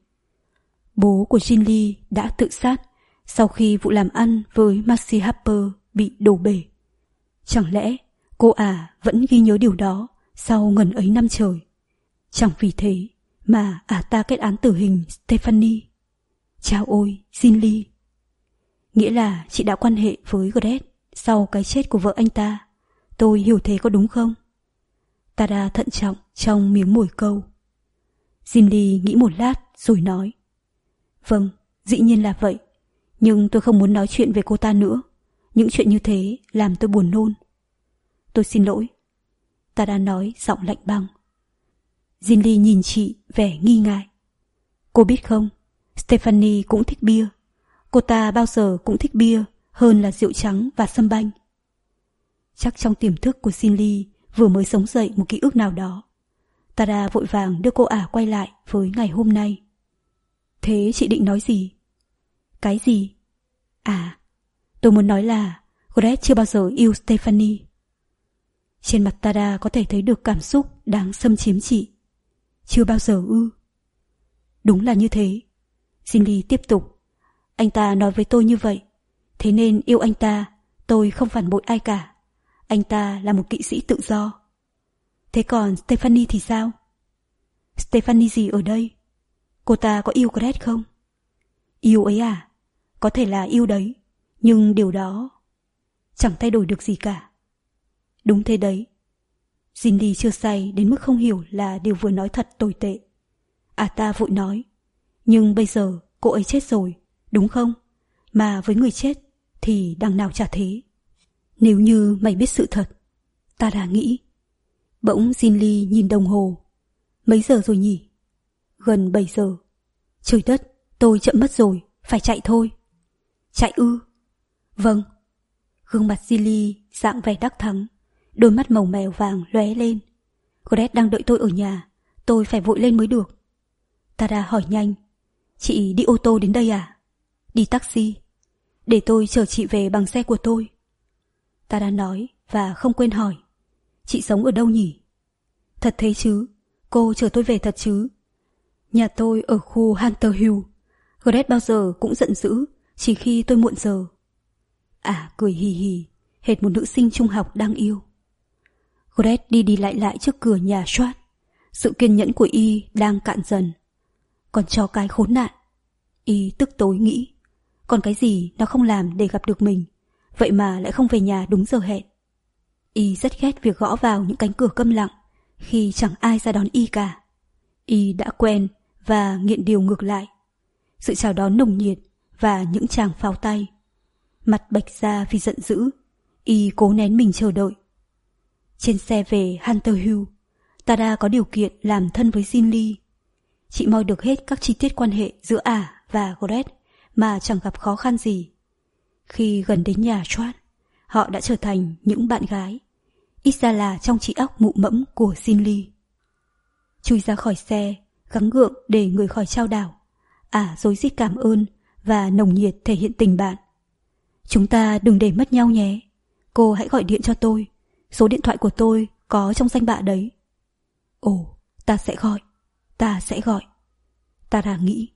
Bố của Cindy đã tự sát sau khi vụ làm ăn với Maxie Harper bị đổ bể. Chẳng lẽ cô ả vẫn ghi nhớ điều đó sau ngần ấy năm trời? Chẳng vì thế mà ả ta kết án tử hình Stephanie. Chao ôi, Cindy. Nghĩa là chị đã quan hệ với Greg sau cái chết của vợ anh ta. Tôi hiểu thế có đúng không? Tara thận trọng trong miếng mồi câu. Cindy nghĩ một lát rồi nói. Vâng, dĩ nhiên là vậy. Nhưng tôi không muốn nói chuyện về cô ta nữa. Những chuyện như thế làm tôi buồn nôn. Tôi xin lỗi, Tara nói giọng lạnh băng. Zinli nhìn chị vẻ nghi ngại. Cô biết không, Stephanie cũng thích bia. Cô ta bao giờ cũng thích bia hơn là rượu trắng và sâm banh. Chắc trong tiềm thức của Zinli vừa mới sống dậy một ký ức nào đó. Tara vội vàng đưa cô ả quay lại với ngày hôm nay. Thế chị định nói gì? Cái gì? À, tôi muốn nói là Greg chưa bao giờ yêu Stephanie. Trên mặt Tara có thể thấy được cảm xúc đang xâm chiếm chị. Chưa bao giờ ư? Đúng là như thế. Zinli tiếp tục. Anh ta nói với tôi như vậy. Thế nên yêu anh ta, tôi không phản bội ai cả. Anh ta là một kỵ sĩ tự do. Thế còn Stephanie thì sao? Stephanie gì ở đây? Cô ta có yêu Greg không? Yêu ấy à? Có thể là yêu đấy. Nhưng điều đó chẳng thay đổi được gì cả. Đúng thế đấy. Zinli chưa say đến mức không hiểu là điều vừa nói thật tồi tệ. À ta vội nói. Nhưng bây giờ cô ấy chết rồi, đúng không? Mà với người chết thì đằng nào chả thế. Nếu như mày biết sự thật, ta đã nghĩ. Bỗng Zinli nhìn đồng hồ. Mấy giờ rồi nhỉ? Gần bảy giờ. Trời đất, tôi chậm mất rồi, phải chạy thôi. Chạy ư? Vâng. Gương mặt Zinli dạng vẻ đắc thắng, đôi mắt màu mèo vàng lóe lên. Greg đang đợi tôi ở nhà, tôi phải vội lên mới được. Tara hỏi nhanh. Chị đi ô tô đến đây à? Đi taxi. Để tôi chở chị về bằng xe của tôi. Tara nói và không quên hỏi. Chị sống ở đâu nhỉ? Thật thế chứ? Cô chở tôi về thật chứ? Nhà tôi ở khu Hunter Hill. Greg bao giờ cũng giận dữ chỉ khi tôi muộn giờ. À, cười hì hì, hệt một nữ sinh trung học đang yêu. Greg đi đi lại lại trước cửa nhà Schwartz. Sự kiên nhẫn của y đang cạn dần. Còn chó cái khốn nạn. Y tức tối nghĩ. Còn cái gì nó không làm để gặp được mình, vậy mà lại không về nhà đúng giờ hẹn. Y rất ghét việc gõ vào những cánh cửa câm lặng khi chẳng ai ra đón y cả. Y đã quen và nghiện điều ngược lại. Sự chào đón nồng nhiệt và những tràng pháo tay. Mặt bệch ra vì giận dữ, y cố nén mình chờ đợi. Trên xe về Hunter Hill, Tara có điều kiện làm thân với Zinli. Chị moi được hết các chi tiết quan hệ giữa ả và Greg mà chẳng gặp khó khăn gì. Khi gần đến nhà Schwartz, họ đã trở thành những bạn gái, ít ra là trong trí óc mụ mẫm của Zinli. Chui ra khỏi xe, gắng gượng để người khỏi trao đảo, ả rối rít cảm ơn và nồng nhiệt thể hiện tình bạn. Chúng ta đừng để mất nhau nhé. Cô hãy gọi điện cho tôi. Số điện thoại của tôi có trong danh bạ đấy. Ồ, ta sẽ gọi. Ta sẽ gọi. Tara nghĩ.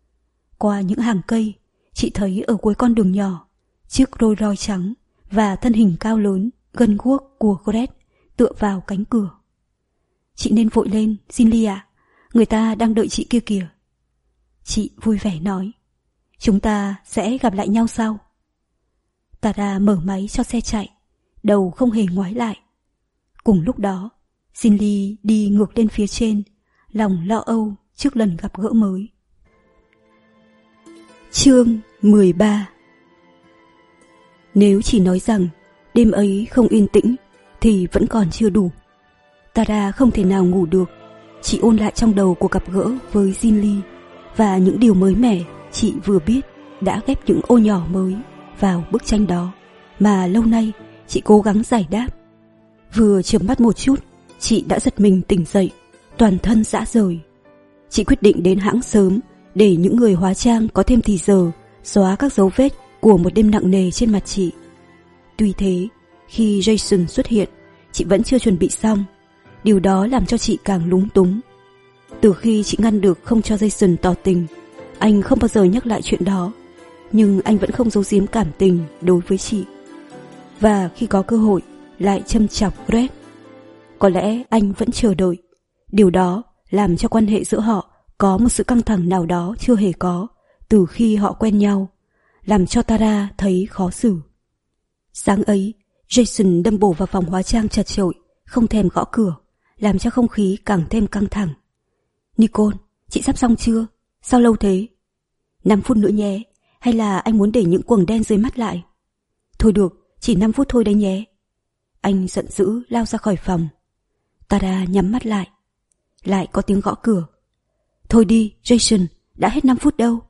Qua những hàng cây, chị thấy ở cuối con đường nhỏ, chiếc Rolls Royce trắng và thân hình cao lớn, gân guốc của Greg tựa vào cánh cửa. Chị nên vội lên, Zinli ạ. Người ta đang đợi chị kia kìa. Chị vui vẻ nói. Chúng ta sẽ gặp lại nhau sau. Tara mở máy cho xe chạy, đầu không hề ngoái lại. Cùng lúc đó, Zinli đi ngược lên phía trên, lòng lo âu trước lần gặp gỡ mới. Chương mười ba. Nếu chỉ nói rằng đêm ấy không yên tĩnh thì vẫn còn chưa đủ. Tara không thể nào ngủ được. Chị ôn lại trong đầu cuộc gặp gỡ với Zinli và những điều mới mẻ chị vừa biết đã ghép những ô nhỏ mới vào bức tranh đó mà lâu nay chị cố gắng giải đáp. Vừa chợp mắt một chút, chị đã giật mình tỉnh dậy, toàn thân rã rời. Chị quyết định đến hãng sớm để những người hóa trang có thêm thì giờ xóa các dấu vết của một đêm nặng nề trên mặt chị. Tuy thế, khi Jason xuất hiện, chị vẫn chưa chuẩn bị xong. Điều đó làm cho chị càng lúng túng. Từ khi chị ngăn được không cho Jason tỏ tình, anh không bao giờ nhắc lại chuyện đó, nhưng anh vẫn không giấu giếm cảm tình đối với chị. Và khi có cơ hội lại châm chọc Greg. Có lẽ anh vẫn chờ đợi. Điều đó làm cho quan hệ giữa họ có một sự căng thẳng nào đó chưa hề có từ khi họ quen nhau, làm cho Tara thấy khó xử. Sáng ấy, Jason đâm bổ vào phòng hóa trang chật chội, không thèm gõ cửa, làm cho không khí càng thêm căng thẳng. Nicole, chị sắp xong chưa? Sao lâu thế? Năm phút nữa nhé, hay là anh muốn để những quầng đen dưới mắt lại? Thôi được, chỉ năm phút thôi đấy nhé. Anh giận dữ lao ra khỏi phòng. Tara nhắm mắt lại. Lại có tiếng gõ cửa. Thôi đi, Jason, đã hết năm phút đâu.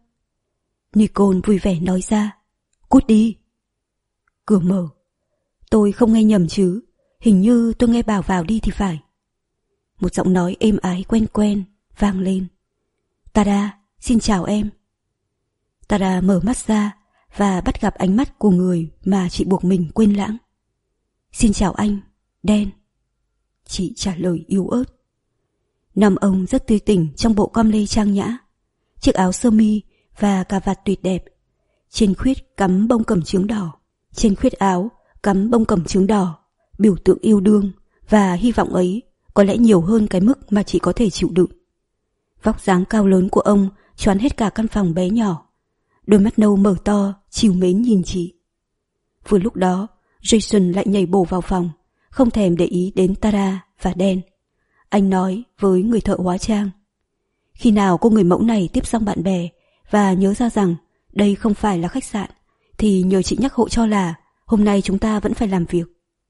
Nicole vui vẻ nói ra. Cút đi. Cửa mở. Tôi không nghe nhầm chứ, hình như tôi nghe bảo vào đi thì phải. Một giọng nói êm ái quen quen vang lên. Tara, xin chào em. Tara mở mắt ra và bắt gặp ánh mắt của người mà chị buộc mình quên lãng. Xin chào anh, Dan. Chị trả lời yếu ớt. Nam ông rất tươi tỉnh trong bộ com lê trang nhã, chiếc áo sơ mi và cà vạt tuyệt đẹp. Trên khuyết cắm bông cẩm chướng đỏ. Trên khuyết áo cắm bông cẩm chướng đỏ, biểu tượng yêu đương và hy vọng ấy có lẽ nhiều hơn cái mức mà chị có thể chịu đựng. Vóc dáng cao lớn của ông choán hết cả căn phòng bé nhỏ. Đôi mắt nâu mở to, trìu mến nhìn chị. Vừa lúc đó, Jason lại nhảy bổ vào phòng, không thèm để ý đến Tara và Dan. Anh nói với người thợ hóa trang. Khi nào cô người mẫu này tiếp xong bạn bè và nhớ ra rằng đây không phải là khách sạn, thì nhờ chị nhắc hộ cho là hôm nay chúng ta vẫn phải làm việc.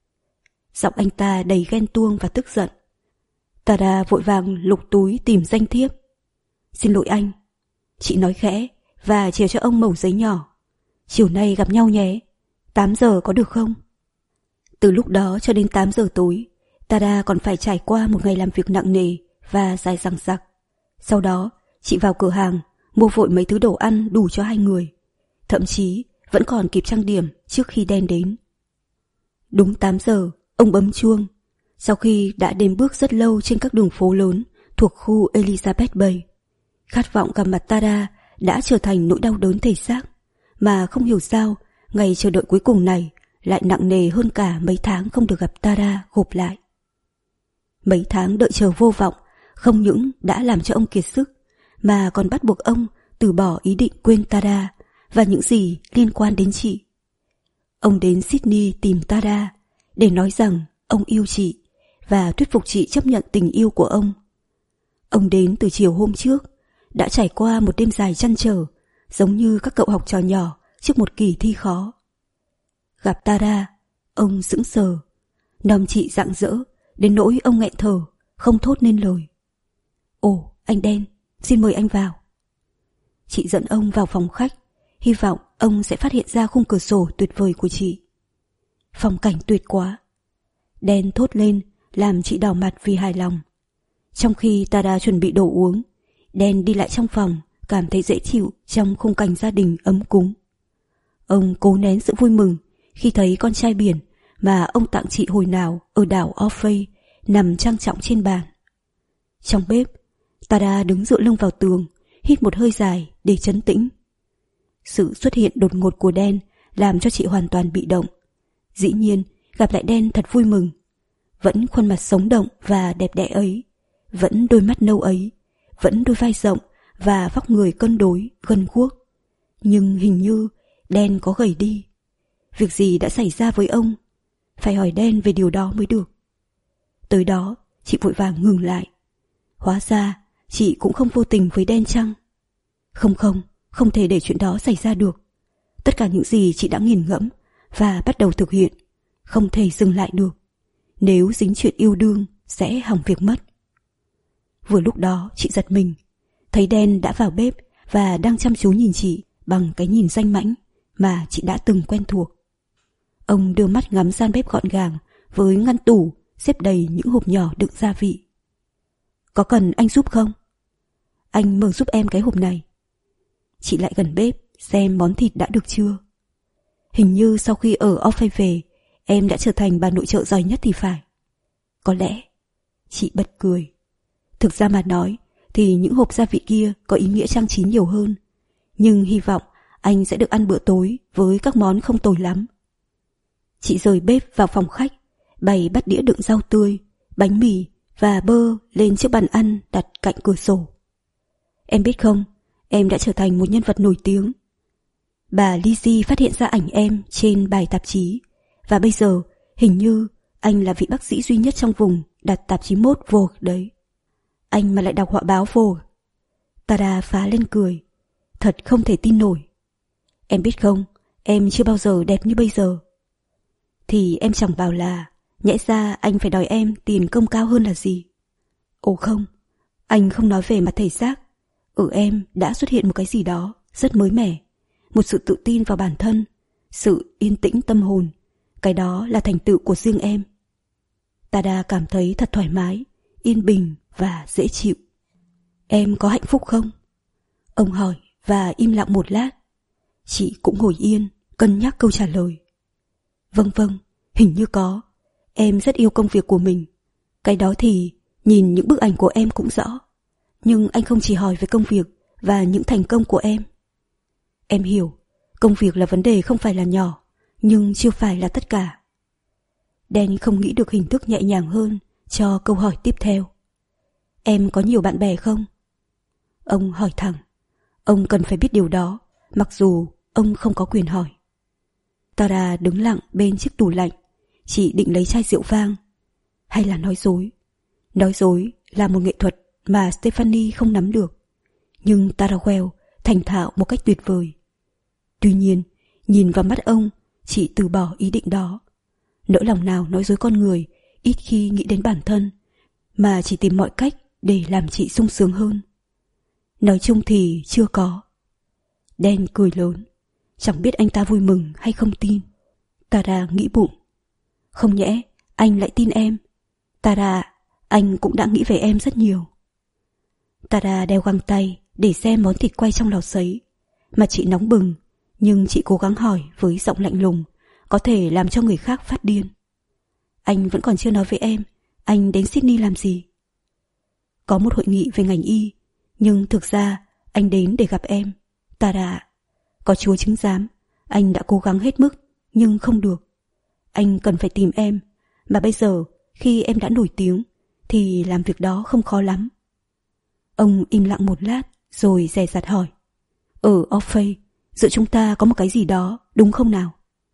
Giọng anh ta đầy ghen tuông và tức giận. Tara vội vàng lục túi tìm danh thiếp. Xin lỗi anh. Chị nói khẽ và chia cho ông mẩu giấy nhỏ. Chiều nay gặp nhau nhé. tám giờ có được không? Từ lúc đó cho đến tám giờ tối, Tara còn phải trải qua một ngày làm việc nặng nề và dài dằng dặc. Sau đó, chị vào cửa hàng, mua vội mấy thứ đồ ăn đủ cho hai người. Thậm chí vẫn còn kịp trang điểm trước khi Dan đến. Đúng tám giờ, ông bấm chuông. Sau khi đã đêm bước rất lâu trên các đường phố lớn thuộc khu Elizabeth Bay, khát vọng gặp mặt Tara đã trở thành nỗi đau đớn thể xác, mà không hiểu sao ngày chờ đợi cuối cùng này lại nặng nề hơn cả mấy tháng không được gặp Tara gộp lại. Mấy tháng đợi chờ vô vọng không những đã làm cho ông kiệt sức, mà còn bắt buộc ông từ bỏ ý định quên Tara và những gì liên quan đến chị. Ông đến Sydney tìm Tara để nói rằng ông yêu chị và thuyết phục chị chấp nhận tình yêu của ông. Ông đến từ chiều hôm trước, đã trải qua một đêm dài trăn trở, giống như các cậu học trò nhỏ trước một kỳ thi khó. Gặp Tara, ông sững sờ, nòm chị rạng rỡ đến nỗi ông nghẹn thở, không thốt nên lời. Ồ, anh Dan, xin mời anh vào. Chị dẫn ông vào phòng khách, hy vọng ông sẽ phát hiện ra khung cửa sổ tuyệt vời của chị. Phong cảnh tuyệt quá. Dan thốt lên, làm chị đỏ mặt vì hài lòng. Trong khi Tara chuẩn bị đồ uống, Dan đi lại trong phòng, cảm thấy dễ chịu trong khung cảnh gia đình ấm cúng. Ông cố nén sự vui mừng khi thấy con trai biển mà ông tặng chị hồi nào ở đảo Orphay nằm trang trọng trên bàn. Trong bếp, Tara đứng dựa lưng vào tường, hít một hơi dài để trấn tĩnh. Sự xuất hiện đột ngột của Dan làm cho chị hoàn toàn bị động. Dĩ nhiên, gặp lại Dan thật vui mừng. Vẫn khuôn mặt sống động và đẹp đẽ ấy, vẫn đôi mắt nâu ấy, vẫn đôi vai rộng và vóc người cân đối, gần guốc. Nhưng hình như Dan có gầy đi. Việc gì đã xảy ra với ông? Phải hỏi Dan về điều đó mới được. Tới đó, chị vội vàng ngừng lại. Hóa ra, chị cũng không vô tình với Dan chăng? Không không, không thể để chuyện đó xảy ra được. Tất cả những gì chị đã nghiền ngẫm và bắt đầu thực hiện, không thể dừng lại được. Nếu dính chuyện yêu đương, sẽ hỏng việc mất. Vừa lúc đó, chị giật mình, thấy Dan đã vào bếp và đang chăm chú nhìn chị bằng cái nhìn danh mãnh mà chị đã từng quen thuộc. Ông đưa mắt ngắm gian bếp gọn gàng với ngăn tủ xếp đầy những hộp nhỏ đựng gia vị. Có cần anh giúp không? Anh mở giúp em cái hộp này. Chị lại gần bếp xem món thịt đã được chưa. Hình như sau khi ở Orphay về, em đã trở thành bà nội trợ giỏi nhất thì phải. Có lẽ. Chị bật cười. Thực ra mà nói thì những hộp gia vị kia có ý nghĩa trang trí nhiều hơn, nhưng hy vọng anh sẽ được ăn bữa tối với các món không tồi lắm. Chị rời bếp vào phòng khách, bày bát đĩa đựng rau tươi, bánh mì và bơ lên chiếc bàn ăn đặt cạnh cửa sổ. Em biết không, em đã trở thành một nhân vật nổi tiếng. Bà Lizzie phát hiện ra ảnh em trên bài tạp chí, và bây giờ hình như anh là vị bác sĩ duy nhất trong vùng đặt tạp chí mốt Vogue đấy. Anh mà lại đọc họa báo Vogue. Tara phá lên cười. Thật không thể tin nổi. Em biết không, em chưa bao giờ đẹp như bây giờ. thì em chẳng bảo là nhẽ ra anh phải đòi em tiền công cao hơn là gì. Ồ không, anh không nói về mặt thể xác. Ở em đã xuất hiện một cái gì đó rất mới mẻ, một sự tự tin vào bản thân, sự yên tĩnh tâm hồn. Cái đó là thành tựu của riêng em. Tada cảm thấy thật thoải mái, yên bình và dễ chịu. Em có hạnh phúc không? Ông hỏi và im lặng một lát. Chị cũng ngồi yên, cân nhắc câu trả lời. Vâng vâng, hình như có. Em rất yêu công việc của mình. Cái đó thì nhìn những bức ảnh của em cũng rõ. Nhưng anh không chỉ hỏi về công việc và những thành công của em. Em hiểu, công việc là vấn đề không phải là nhỏ, nhưng chưa phải là tất cả. Dan không nghĩ được hình thức nhẹ nhàng hơn cho câu hỏi tiếp theo. Em có nhiều bạn bè không? Ông hỏi thẳng. Ông cần phải biết điều đó, mặc dù ông không có quyền hỏi. Tara đứng lặng bên chiếc tủ lạnh, chỉ định lấy chai rượu vang. Hay là nói dối? Nói dối là một nghệ thuật mà Stephanie không nắm được. Nhưng Tara Well thành thạo một cách tuyệt vời. Tuy nhiên, nhìn vào mắt ông, chị từ bỏ ý định đó. Nỗi lòng nào nói dối con người ít khi nghĩ đến bản thân, mà chỉ tìm mọi cách để làm chị sung sướng hơn. Nói chung thì chưa có. Dan cười lớn. Chẳng biết anh ta vui mừng hay không tin. Tara nghĩ bụng. Không nhẽ anh lại tin em? Tara, anh cũng đã nghĩ về em rất nhiều. Tara đeo găng tay để xem món thịt quay trong lò sấy. Mặt chị nóng bừng, nhưng chị cố gắng hỏi với giọng lạnh lùng, có thể làm cho người khác phát điên. Anh vẫn còn chưa nói với em, anh đến Sydney làm gì? Có một hội nghị về ngành y, nhưng thực ra anh đến để gặp em. Tara, có Chúa chứng giám, anh đã cố gắng hết mức, nhưng không được. Anh cần phải tìm em, mà bây giờ khi em đã nổi tiếng, thì làm việc đó không khó lắm. Ông im lặng một lát, rồi dè dặt hỏi. Ở Orphei, giữa chúng ta có một cái gì đó, đúng không nào?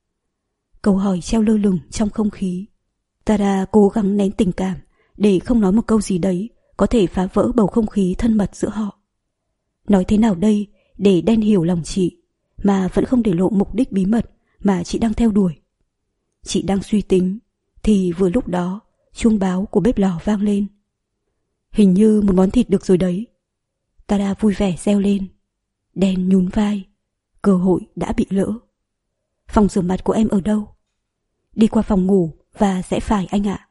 Câu hỏi treo lơ lửng trong không khí. Tara cố gắng nén tình cảm, để không nói một câu gì đấy có thể phá vỡ bầu không khí thân mật giữa họ. Nói thế nào đây để Dan hiểu lòng chị, mà vẫn không để lộ mục đích bí mật mà chị đang theo đuổi? Chị đang suy tính, thì vừa lúc đó chuông báo của bếp lò vang lên. Hình như một món thịt được rồi đấy. Tara vui vẻ reo lên. Dan nhún vai. Cơ hội đã bị lỡ. Phòng rửa mặt của em ở đâu? Đi qua phòng ngủ và rẽ phải anh ạ.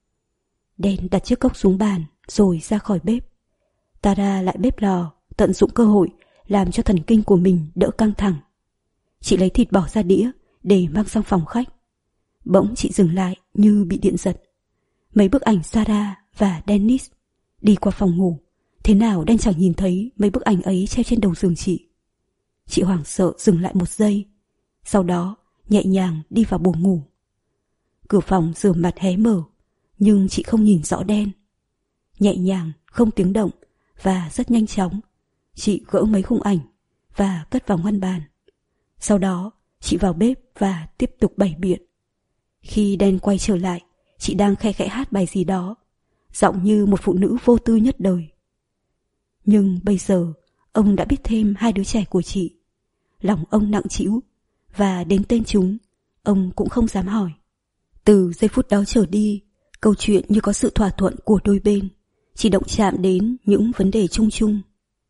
Dan đặt chiếc cốc xuống bàn rồi ra khỏi bếp. Tara lại bếp lò, tận dụng cơ hội làm cho thần kinh của mình đỡ căng thẳng. Chị lấy thịt bỏ ra đĩa để mang sang phòng khách. Bỗng chị dừng lại như bị điện giật. Mấy bức ảnh Sarah và Dennis đi qua phòng ngủ. Thế nào Dan chẳng nhìn thấy mấy bức ảnh ấy treo trên đầu giường chị. Chị hoảng sợ dừng lại một giây, sau đó nhẹ nhàng đi vào buồng ngủ. Cửa phòng rửa mặt hé mở, nhưng chị không nhìn rõ Dan. Nhẹ nhàng, không tiếng động và rất nhanh chóng, chị gỡ mấy khung ảnh và cất vào ngăn bàn. Sau đó chị vào bếp và tiếp tục bày biện. Khi Dan quay trở lại, chị đang khe khẽ hát bài gì đó, giọng như một phụ nữ vô tư nhất đời. Nhưng bây giờ ông đã biết thêm hai đứa trẻ của chị. Lòng ông nặng trĩu, và đến tên chúng ông cũng không dám hỏi. Từ giây phút đó trở đi, câu chuyện như có sự thỏa thuận của đôi bên, chỉ động chạm đến những vấn đề chung chung.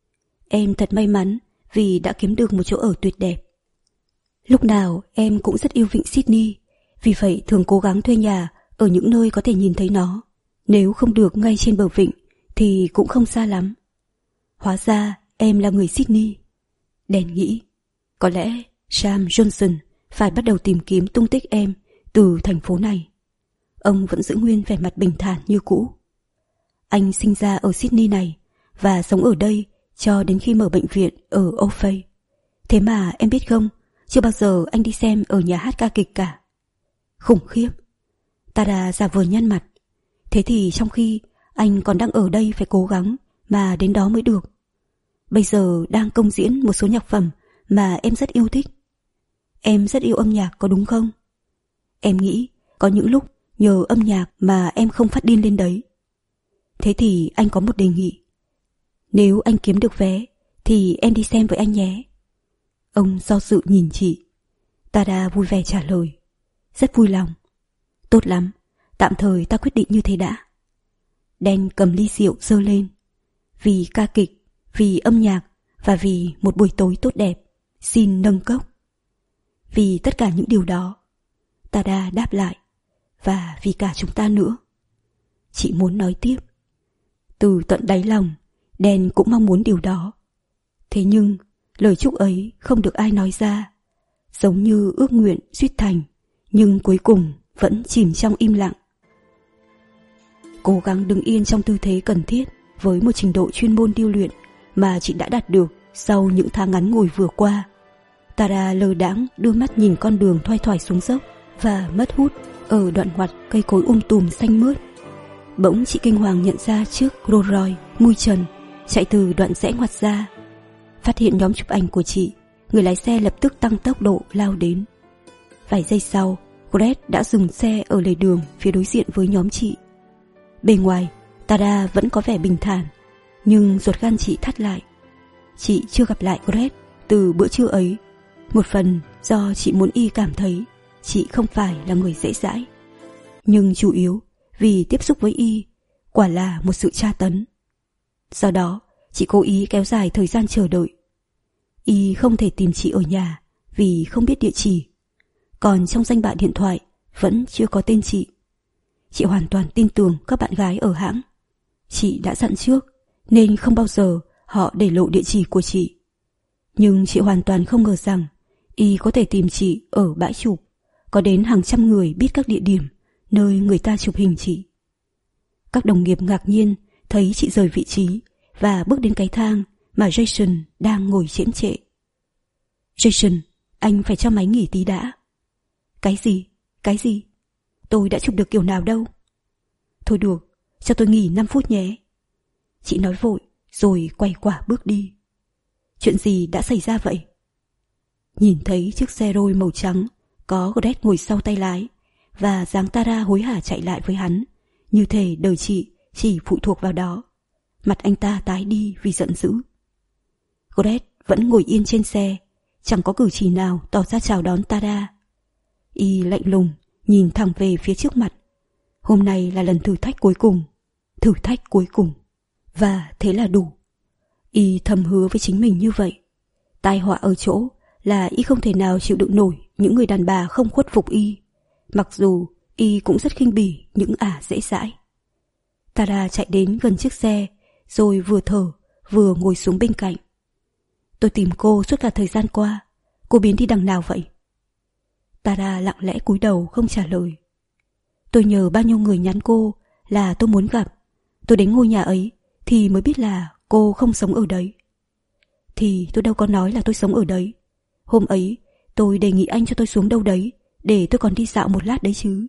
Em thật may mắn vì đã kiếm được một chỗ ở tuyệt đẹp. Lúc nào em cũng rất yêu vịnh Sydney, vì vậy thường cố gắng thuê nhà ở những nơi có thể nhìn thấy nó. Nếu không được ngay trên bờ vịnh thì cũng không xa lắm. Hóa ra em là người Sydney. Dan nghĩ, có lẽ Sam Johnson phải bắt đầu tìm kiếm tung tích em từ thành phố này. Ông vẫn giữ nguyên vẻ mặt bình thản như cũ. Anh sinh ra ở Sydney này và sống ở đây cho đến khi mở bệnh viện ở Orphei. Thế mà em biết không, chưa bao giờ anh đi xem ở nhà hát ca kịch cả. Khủng khiếp. Tara giả vờ nhăn mặt. Thế thì trong khi anh còn đang ở đây phải cố gắng mà đến đó mới được. Bây giờ đang công diễn một số nhạc phẩm mà em rất yêu thích. Em rất yêu âm nhạc có đúng không? Em nghĩ có những lúc nhờ âm nhạc mà em không phát điên lên đấy. Thế thì anh có một đề nghị. Nếu anh kiếm được vé thì em đi xem với anh nhé. Ông do dự nhìn chị. Tada vui vẻ trả lời. Rất vui lòng, Tốt lắm, tạm thời ta quyết định như thế đã. Dan cầm ly rượu giơ lên. Vì ca kịch, vì âm nhạc và vì một buổi tối tốt đẹp, xin nâng cốc. Vì tất cả những điều đó, Tada đáp lại, và vì cả chúng ta nữa. Chị muốn nói tiếp. Từ tận đáy lòng, Dan cũng mong muốn điều đó. Thế nhưng, lời chúc ấy không được ai nói ra, giống như ước nguyện suýt thành, nhưng cuối cùng vẫn chìm trong im lặng. Cố gắng đứng yên trong tư thế cần thiết với một trình độ chuyên môn điêu luyện mà chị đã đạt được sau những tháng ngắn ngủi vừa qua. Tara lơ đãng đưa mắt nhìn con đường thoai thoải xuống dốc và mất hút ở đoạn ngoặt cây cối um tùm xanh mướt. Bỗng chị kinh hoàng nhận ra chiếc Rolls Royce mui trần chạy từ đoạn rẽ ngoặt ra. Phát hiện nhóm chụp ảnh của chị, người lái xe lập tức tăng tốc độ lao đến. Vài giây sau, Greg đã dừng xe ở lề đường phía đối diện với nhóm chị. Bề ngoài, Tada vẫn có vẻ bình thản, nhưng ruột gan chị thắt lại. Chị chưa gặp lại Greg từ bữa trưa ấy, một phần do chị muốn y cảm thấy chị không phải là người dễ dãi, nhưng chủ yếu vì tiếp xúc với y quả là một sự tra tấn. Do đó, chị cố ý kéo dài thời gian chờ đợi. Y không thể tìm chị ở nhà vì không biết địa chỉ, còn trong danh bạ điện thoại vẫn chưa có tên chị. Chị hoàn toàn tin tưởng các bạn gái ở hãng. Chị đã dặn trước nên không bao giờ họ để lộ địa chỉ của chị. Nhưng chị hoàn toàn không ngờ rằng y có thể tìm chị ở bãi chụp, có đến hàng trăm người biết các địa điểm nơi người ta chụp hình chị. Các đồng nghiệp ngạc nhiên thấy chị rời vị trí và bước đến cái thang mà Jason đang ngồi chễm chệ. Jason, anh phải cho máy nghỉ tí đã. Cái gì? Cái gì? Tôi đã chụp được kiểu nào đâu. Thôi được, cho tôi nghỉ năm phút nhé. Chị nói vội rồi quay quả bước đi. Chuyện gì đã xảy ra vậy? Nhìn thấy chiếc xe Rolls màu trắng có Greg ngồi sau tay lái và dáng Tara hối hả chạy lại với hắn, như thể đời chị chỉ phụ thuộc vào đó. Mặt anh ta tái đi vì giận dữ. Greg vẫn ngồi yên trên xe, chẳng có cử chỉ nào tỏ ra chào đón Tara. Y lạnh lùng nhìn thẳng về phía trước mặt. Hôm nay là lần thử thách cuối cùng. Thử thách cuối cùng. Và thế là đủ. Y thầm hứa với chính mình như vậy. Tai họa ở chỗ là Y không thể nào chịu đựng nổi những người đàn bà không khuất phục Y, mặc dù Y cũng rất khinh bỉ những ả dễ dãi. Tara chạy đến gần chiếc xe, rồi vừa thở vừa ngồi xuống bên cạnh. Tôi tìm cô suốt cả thời gian qua. Cô biến đi đằng nào vậy? Tara lặng lẽ cúi đầu không trả lời. Tôi nhờ bao nhiêu người nhắn cô là tôi muốn gặp. Tôi đến ngôi nhà ấy thì mới biết là cô không sống ở đấy. Thì tôi đâu có nói là tôi sống ở đấy. Hôm ấy tôi đề nghị anh cho tôi xuống đâu đấy để tôi còn đi dạo một lát đấy chứ.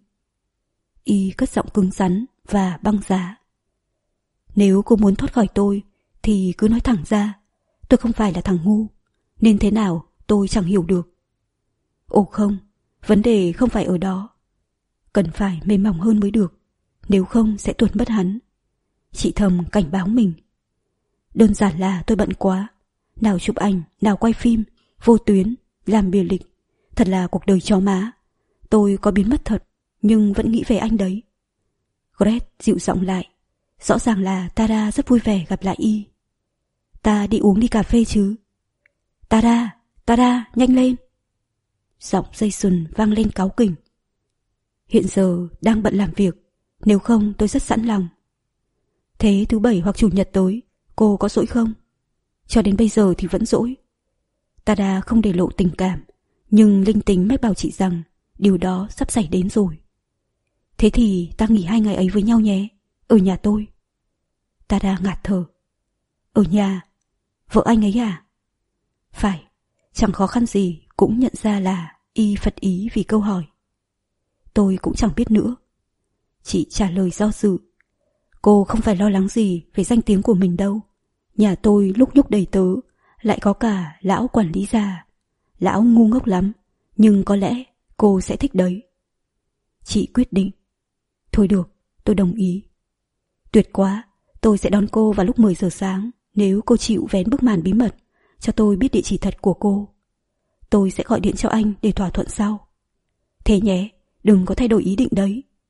Y cất giọng cứng rắn và băng giá. Nếu cô muốn thoát khỏi tôi thì cứ nói thẳng ra. Tôi không phải là thằng ngu, nên thế nào tôi chẳng hiểu được. Ồ không, vấn đề không phải ở đó. Cần phải mềm mỏng hơn mới được, nếu không sẽ tuột mất hắn. Chị thầm cảnh báo mình. Đơn giản là tôi bận quá. Nào chụp ảnh, nào quay phim, vô tuyến, làm bìa lịch. Thật là cuộc đời chó má. Tôi có biến mất thật, nhưng vẫn nghĩ về anh đấy. Greg dịu giọng lại. Rõ ràng là Tara rất vui vẻ gặp lại Y. Ta đi uống ly cà phê chứ? Tara, Tara, nhanh lên. Giọng Jason vang lên cáu kỉnh. Hiện giờ đang bận làm việc, nếu không tôi rất sẵn lòng. Thế thứ bảy hoặc chủ nhật tới, cô có rỗi không? Cho đến bây giờ thì vẫn rỗi. Tada không để lộ tình cảm, nhưng linh tính mách bảo chị rằng điều đó sắp xảy đến rồi. Thế thì ta nghỉ hai ngày ấy với nhau nhé, ở nhà tôi. Tada ngạt thở. Ở nhà? Vợ anh ấy à? Phải, chẳng khó khăn gì cũng nhận ra là Y phật ý vì câu hỏi. Tôi cũng chẳng biết nữa. Chị trả lời do dự. Cô không phải lo lắng gì về danh tiếng của mình đâu. Nhà tôi lúc nhúc đầy tớ, lại có cả lão quản lý già. Lão ngu ngốc lắm, nhưng có lẽ cô sẽ thích đấy. Chị quyết định. Thôi được, tôi đồng ý. Tuyệt quá, tôi sẽ đón cô vào lúc mười giờ sáng nếu cô chịu vén bức màn bí mật cho tôi biết địa chỉ thật của cô. Tôi sẽ gọi điện cho anh để thỏa thuận sau. Thế nhé, đừng có thay đổi ý định đấy.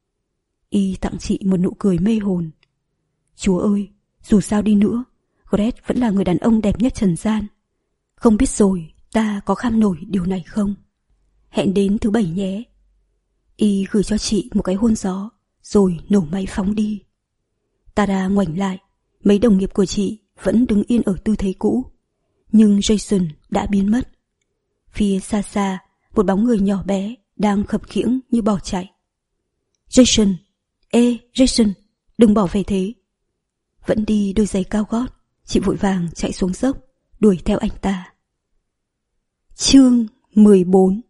Y tặng chị một nụ cười mê hồn. Chúa ơi, dù sao đi nữa, Gret vẫn là người đàn ông đẹp nhất trần gian. Không biết rồi ta có kham nổi điều này không? Hẹn đến thứ bảy nhé. Y gửi cho chị một cái hôn gió, rồi nổ máy phóng đi. Tara ngoảnh lại, mấy đồng nghiệp của chị vẫn đứng yên ở tư thế cũ, nhưng Jason đã biến mất. Phía xa xa, một bóng người nhỏ bé đang khập khiễng như bỏ chạy. Jason! Ê, Jason! Đừng bỏ về thế! Vẫn đi đôi giày cao gót, chị vội vàng chạy xuống dốc, đuổi theo anh ta. Chương mười bốn.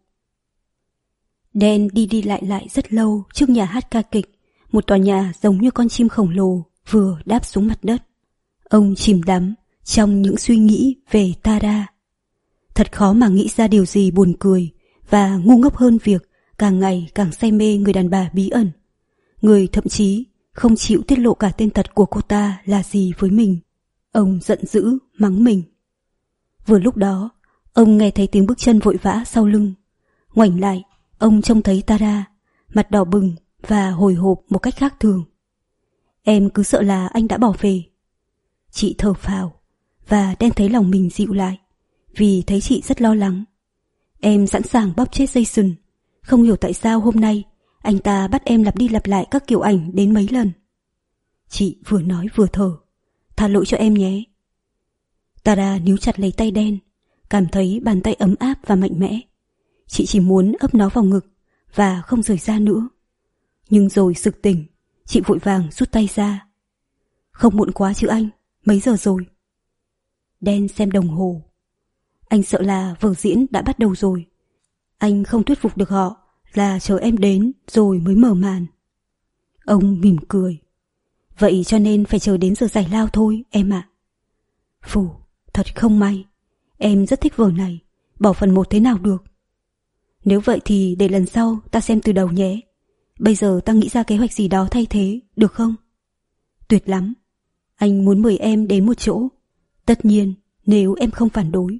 Dan đi đi lại lại rất lâu trước nhà hát ca kịch, một tòa nhà giống như con chim khổng lồ vừa đáp xuống mặt đất. Ông chìm đắm trong những suy nghĩ về Tara. Thật khó mà nghĩ ra điều gì buồn cười và ngu ngốc hơn việc càng ngày càng say mê người đàn bà bí ẩn, người thậm chí không chịu tiết lộ cả tên thật của cô ta là gì với mình. Ông giận dữ mắng mình. Vừa lúc đó, ông nghe thấy tiếng bước chân vội vã sau lưng. Ngoảnh lại, ông trông thấy Tara, mặt đỏ bừng và hồi hộp một cách khác thường. Em cứ sợ là anh đã bỏ về. Chị thở phào, và Dan thấy lòng mình dịu lại, vì thấy chị rất lo lắng. Em sẵn sàng bóp chết Jason. Không hiểu tại sao hôm nay anh ta bắt em lặp đi lặp lại các kiểu ảnh đến mấy lần. Chị vừa nói vừa thở. Tha lỗi cho em nhé. Tara níu chặt lấy tay Dan, cảm thấy bàn tay ấm áp và mạnh mẽ. Chị chỉ muốn ấp nó vào ngực và không rời ra nữa. Nhưng rồi sực tỉnh, chị vội vàng rút tay ra. Không muộn quá chứ anh, mấy giờ rồi? Dan xem đồng hồ. Anh sợ là vở diễn đã bắt đầu rồi. Anh không thuyết phục được họ là chờ em đến rồi mới mở màn. Ông mỉm cười. Vậy cho nên phải chờ đến giờ giải lao thôi em ạ. Phù, thật không may. Em rất thích vở này, bỏ phần một thế nào được? Nếu vậy thì để lần sau ta xem từ đầu nhé. Bây giờ ta nghĩ ra kế hoạch gì đó thay thế, được không? Tuyệt lắm. Anh muốn mời em đến một chỗ. Tất nhiên, nếu em không phản đối.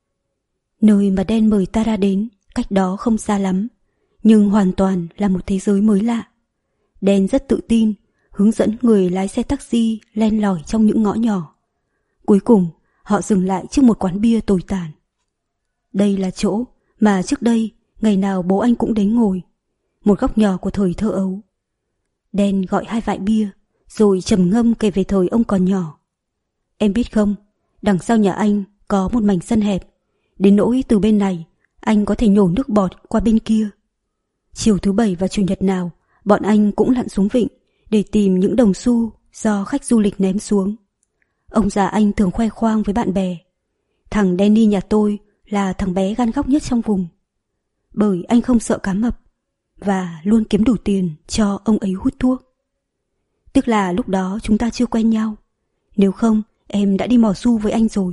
Nơi mà Dan mời Tara đến, cách đó không xa lắm, nhưng hoàn toàn là một thế giới mới lạ. Dan rất tự tin, hướng dẫn người lái xe taxi len lỏi trong những ngõ nhỏ. Cuối cùng, họ dừng lại trước một quán bia tồi tàn. Đây là chỗ mà trước đây, ngày nào bố anh cũng đến ngồi. Một góc nhỏ của thời thơ ấu. Dan gọi hai vại bia, rồi trầm ngâm kể về thời ông còn nhỏ. Em biết không, đằng sau nhà anh có một mảnh sân hẹp, đến nỗi từ bên này anh có thể nhổ nước bọt qua bên kia. Chiều thứ bảy và chủ nhật nào, bọn anh cũng lặn xuống vịnh để tìm những đồng xu do khách du lịch ném xuống. Ông già anh thường khoe khoang với bạn bè. Thằng Danny nhà tôi là thằng bé gan góc nhất trong vùng. Bởi anh không sợ cá mập và luôn kiếm đủ tiền cho ông ấy hút thuốc. Tức là lúc đó chúng ta chưa quen nhau. Nếu không, em đã đi mò xu với anh rồi.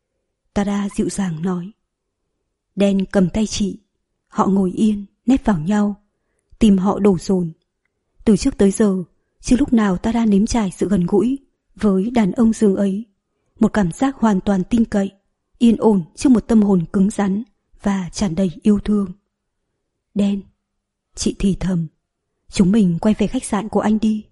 Tara dịu dàng nói. Dan cầm tay chị. Họ ngồi yên, nép vào nhau. Tim họ đổ dồn. Từ trước tới giờ, chưa lúc nào Tara nếm trải sự gần gũi với đàn ông giường ấy. Một cảm giác hoàn toàn tin cậy, yên ổn trước một tâm hồn cứng rắn và tràn đầy yêu thương. Dan, chị thì thầm, chúng mình quay về khách sạn của anh đi.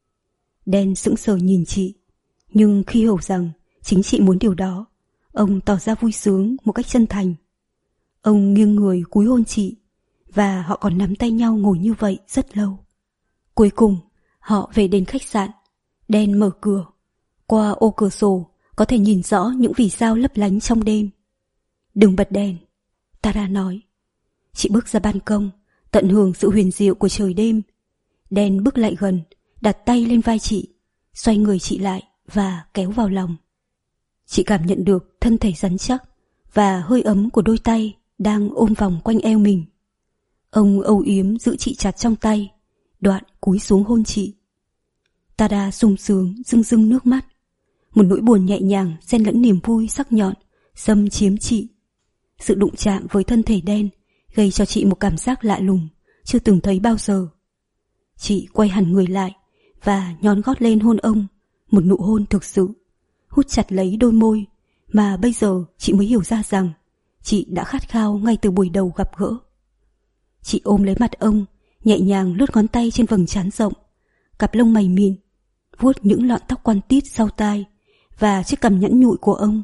Dan sững sờ nhìn chị, nhưng khi hiểu rằng chính chị muốn điều đó, ông tỏ ra vui sướng một cách chân thành. Ông nghiêng người cúi hôn chị, và họ còn nắm tay nhau ngồi như vậy rất lâu. Cuối cùng, họ về đến khách sạn. Dan mở cửa. Qua ô cửa sổ, có thể nhìn rõ những vì sao lấp lánh trong đêm. Đừng bật đèn, Tara nói. Chị bước ra ban công, tận hưởng sự huyền diệu của trời đêm. Dan bước lại gần, đặt tay lên vai chị, xoay người chị lại và kéo vào lòng. Chị cảm nhận được thân thể rắn chắc và hơi ấm của đôi tay đang ôm vòng quanh eo mình. Ông âu yếm giữ chị chặt trong tay, đoạn cúi xuống hôn chị. Tara sung sướng rưng rưng nước mắt. Một nỗi buồn nhẹ nhàng xen lẫn niềm vui sắc nhọn xâm chiếm chị. Sự đụng chạm với thân thể đen gây cho chị một cảm giác lạ lùng chưa từng thấy bao giờ. Chị quay hẳn người lại và nhón gót lên hôn ông, một nụ hôn thực sự, hút chặt lấy đôi môi mà bây giờ chị mới hiểu ra rằng chị đã khát khao ngay từ buổi đầu gặp gỡ. Chị ôm lấy mặt ông, nhẹ nhàng lướt ngón tay trên vầng trán rộng cặp lông mày mịn, vuốt những lọn tóc quăn tít sau tai và chiếc cằm nhẵn nhụi của ông.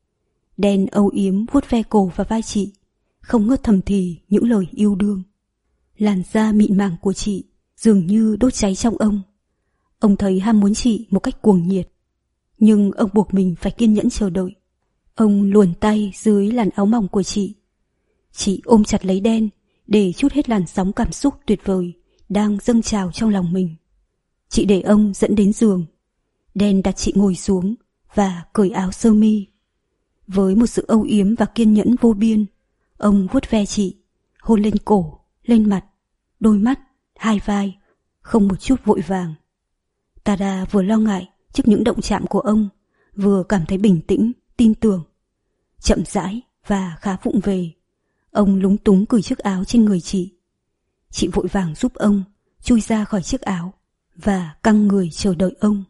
Dan âu yếm vuốt ve cổ và vai chị, không ngớt thầm thì những lời yêu đương. Làn da mịn màng của chị dường như đốt cháy trong ông. Ông thấy ham muốn chị một cách cuồng nhiệt, nhưng ông buộc mình phải kiên nhẫn chờ đợi. Ông luồn tay dưới làn áo mỏng của chị. Chị ôm chặt lấy Dan để trút hết làn sóng cảm xúc tuyệt vời đang dâng trào trong lòng mình. Chị để ông dẫn đến giường. Dan đặt chị ngồi xuống và cởi áo sơ mi. Với một sự âu yếm và kiên nhẫn vô biên, ông vuốt ve chị, hôn lên cổ, lên mặt, đôi mắt, hai vai, không một chút vội vàng. Tara vừa lo ngại trước những động chạm của ông, vừa cảm thấy bình tĩnh, tin tưởng. Chậm rãi và khá vụng về, ông lúng túng cởi chiếc áo trên người chị. Chị vội vàng giúp ông chui ra khỏi chiếc áo và căng người chờ đợi ông.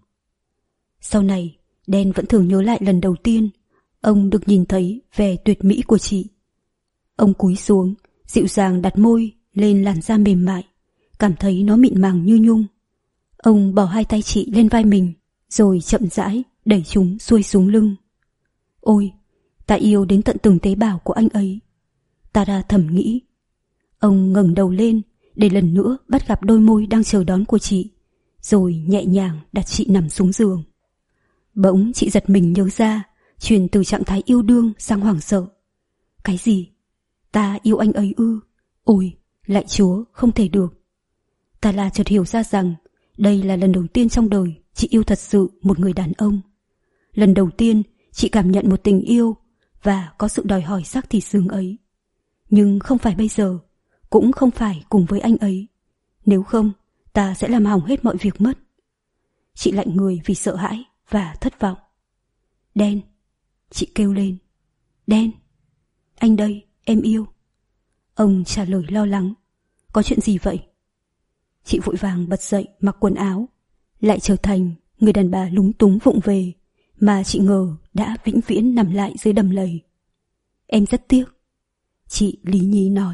Sau này, Dan vẫn thường nhớ lại lần đầu tiên ông được nhìn thấy vẻ tuyệt mỹ của chị. Ông cúi xuống, dịu dàng đặt môi lên làn da mềm mại, cảm thấy nó mịn màng như nhung. Ông bỏ hai tay chị lên vai mình, rồi chậm rãi đẩy chúng xuôi xuống lưng. Ôi, ta yêu đến tận từng tế bào của anh ấy, Tara thầm nghĩ. Ông ngẩng đầu lên để lần nữa bắt gặp đôi môi đang chờ đón của chị, rồi nhẹ nhàng đặt chị nằm xuống giường. Bỗng chị giật mình nhớ ra, chuyển từ trạng thái yêu đương sang hoảng sợ. Cái gì? Ta yêu anh ấy ư? Ôi, lạy Chúa, không thể được. Tara chợt hiểu ra rằng đây là lần đầu tiên trong đời chị yêu thật sự một người đàn ông. Lần đầu tiên chị cảm nhận một tình yêu và có sự đòi hỏi xác thịt xương ấy. Nhưng không phải bây giờ, cũng không phải cùng với anh ấy. Nếu không, ta sẽ làm hỏng hết mọi việc mất. Chị lạnh người vì sợ hãi và thất vọng. Dan, chị kêu lên. Dan, anh đây, em yêu. Ông trả lời lo lắng. Có chuyện gì vậy? Chị vội vàng bật dậy mặc quần áo, lại trở thành người đàn bà lúng túng vụng về mà chị ngờ đã vĩnh viễn nằm lại dưới đầm lầy. Em rất tiếc, chị lý nhí nói.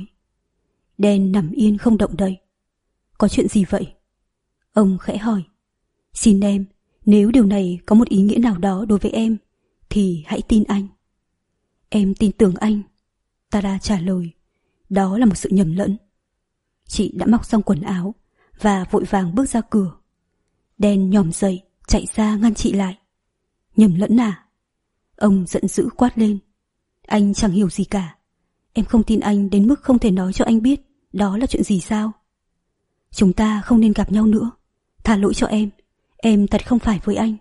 Dan nằm yên không động đậy. Có chuyện gì vậy? Ông khẽ hỏi. Xin em, nếu điều này có một ý nghĩa nào đó đối với em, thì hãy tin anh. Em tin tưởng anh, Tara trả lời. Đó là một sự nhầm lẫn. Chị đã mặc xong quần áo và vội vàng bước ra cửa. Dan nhòm dậy, chạy ra ngăn chị lại. Nhầm lẫn à? Ông giận dữ quát lên. Anh chẳng hiểu gì cả. Em không tin anh đến mức không thể nói cho anh biết đó là chuyện gì sao? Chúng ta không nên gặp nhau nữa. Thả lỗi cho em. Em thật không phải với anh.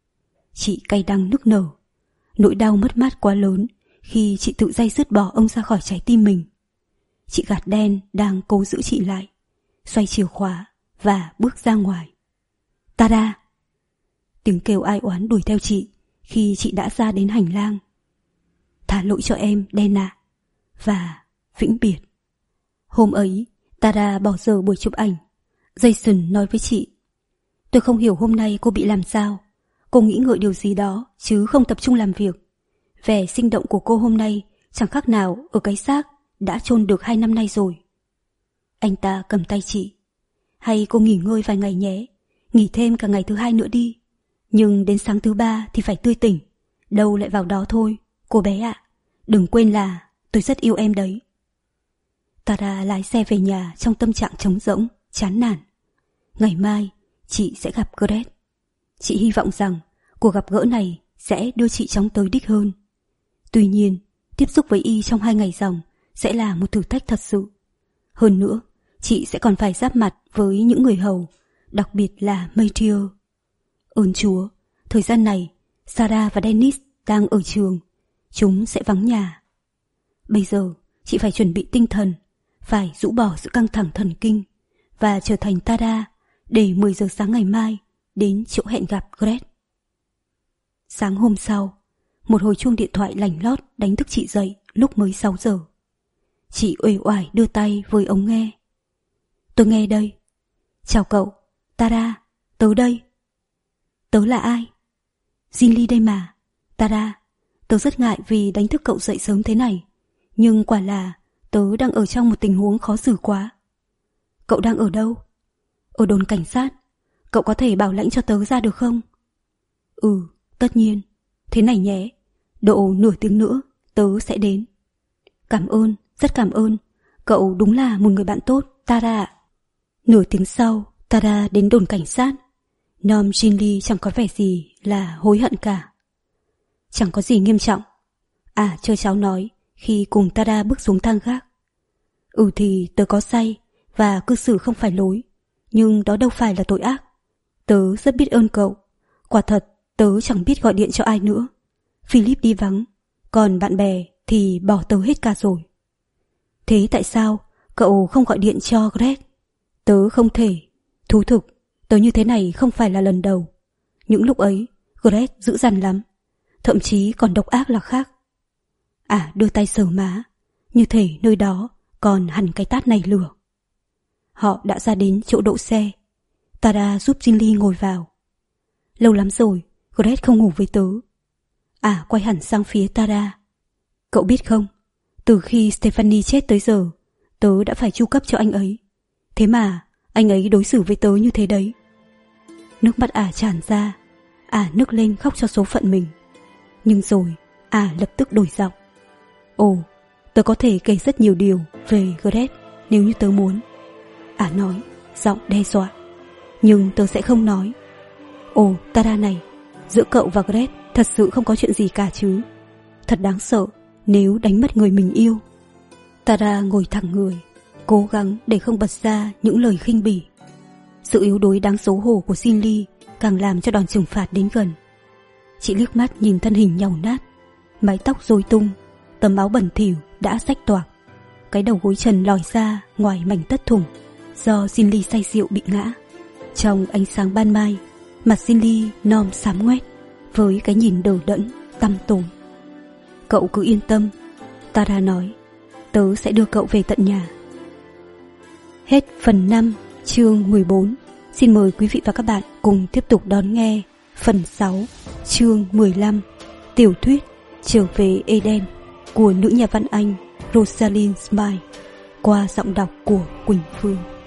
Chị cay đắng nức nở. Nỗi đau mất mát quá lớn khi chị tự day dứt bỏ ông ra khỏi trái tim mình. Chị gạt Dan đang cố giữ chị lại, xoay chìa khóa và bước ra ngoài. Tara! Tiếng kêu ai oán đuổi theo chị khi chị đã ra đến hành lang. Thả lỗi cho em, Dan ạ. Và vĩnh biệt. Hôm ấy, Tara bỏ dở buổi chụp ảnh. Jason nói với chị. Tôi không hiểu hôm nay cô bị làm sao. Cô nghĩ ngợi điều gì đó chứ không tập trung làm việc. Vẻ sinh động của cô hôm nay chẳng khác nào ở cái xác đã chôn được hai năm nay rồi. Anh ta cầm tay chị. Hay cô nghỉ ngơi vài ngày nhé. Nghỉ thêm cả ngày thứ hai nữa đi. Nhưng đến sáng thứ ba thì phải tươi tỉnh. Đâu lại vào đó thôi. Cô bé ạ, đừng quên là tôi rất yêu em đấy. Tara lái xe về nhà trong tâm trạng trống rỗng, chán nản. Ngày mai chị sẽ gặp Gret. Chị hy vọng rằng cuộc gặp gỡ này sẽ đưa chị chóng tới đích hơn. Tuy nhiên, tiếp xúc với y trong hai ngày dòng sẽ là một thử thách thật sự. Hơn nữa, chị sẽ còn phải giáp mặt với những người hầu, đặc biệt là Matthew. Ơn Chúa, thời gian này, Sarah và Dennis đang ở trường. Chúng sẽ vắng nhà. Bây giờ, chị phải chuẩn bị tinh thần, phải rũ bỏ sự căng thẳng thần kinh và trở thành Tara để mười giờ sáng ngày mai đến chỗ hẹn gặp Gret. Sáng hôm sau, một hồi chuông điện thoại lành lót đánh thức chị dậy lúc mới sáu giờ. Chị uể oải đưa tay với ống nghe. Tôi nghe đây. Chào cậu, Tara, tớ đây. Tớ là ai? Jinly đây mà, Tara. Tớ rất ngại vì đánh thức cậu dậy sớm thế này, nhưng quả là tớ đang ở trong một tình huống khó xử quá. Cậu đang ở đâu? Ở đồn cảnh sát. cậu có thể bảo lãnh cho tớ ra được không? Ừ, tất nhiên. Thế này nhé, độ nửa tiếng nữa tớ sẽ đến. Cảm ơn, rất cảm ơn. Cậu đúng là một người bạn tốt, Tara ạ. Nửa tiếng sau, Tara đến đồn cảnh sát. Nom Jinli chẳng có vẻ gì là hối hận cả. Chẳng có gì nghiêm trọng. À, chơi cháu nói khi cùng Tara bước xuống thang gác. Ừ thì tớ có say và cư xử không phải lối, nhưng đó đâu phải là tội ác. Tớ rất biết ơn cậu. Quả thật, tớ chẳng biết gọi điện cho ai nữa. Philip đi vắng, còn bạn bè thì bỏ tớ hết cả rồi. Thế tại sao cậu không gọi điện cho Greg? Tớ không thể. Thú thực, tớ như thế này không phải là lần đầu. Những lúc ấy, Greg dữ dằn lắm, thậm chí còn độc ác là khác. À, đưa tay sờ má, như thể nơi đó còn hằn cái tát này lửa. Họ đã ra đến chỗ đỗ xe. Tara giúp Jinli ngồi vào. Lâu lắm rồi, Greg không ngủ với tớ. À, quay hẳn sang phía Tara. Cậu biết không, từ khi Stephanie chết tới giờ, tớ đã phải chu cấp cho anh ấy. Thế mà, anh ấy đối xử với tớ như thế đấy. Nước mắt ả tràn ra. Ả nức lên khóc cho số phận mình. Nhưng rồi, ả lập tức đổi giọng. Ồ, tớ có thể kể rất nhiều điều về Greg nếu như tớ muốn. Ả nói, giọng đe dọa. Nhưng tớ sẽ không nói. Ồ, Tara này, giữa cậu và Greg thật sự không có chuyện gì cả chứ? Thật đáng sợ nếu đánh mất người mình yêu. Tara ngồi thẳng người, cố gắng để không bật ra những lời khinh bỉ. Sự yếu đuối đáng xấu hổ của Jinli càng làm cho đòn trừng phạt đến gần. Chị liếc mắt nhìn thân hình nhàu nát, mái tóc rối tung, tấm áo bẩn thỉu đã rách toạc, cái đầu gối trần lòi ra ngoài mảnh tất thủng do Jinli say rượu bị ngã. Trong ánh sáng ban mai, mặt Jinli nom xám ngoét với cái nhìn đờ đẫn, tăm tối. Cậu cứ yên tâm, Tara nói, tớ sẽ đưa cậu về tận nhà. Hết phần năm, chương mười bốn. Xin mời quý vị và các bạn cùng tiếp tục đón nghe phần sáu, chương mười lăm, tiểu thuyết Trở về Eden của nữ nhà văn Anh Rosalind Smythe qua giọng đọc của Quỳnh Phương.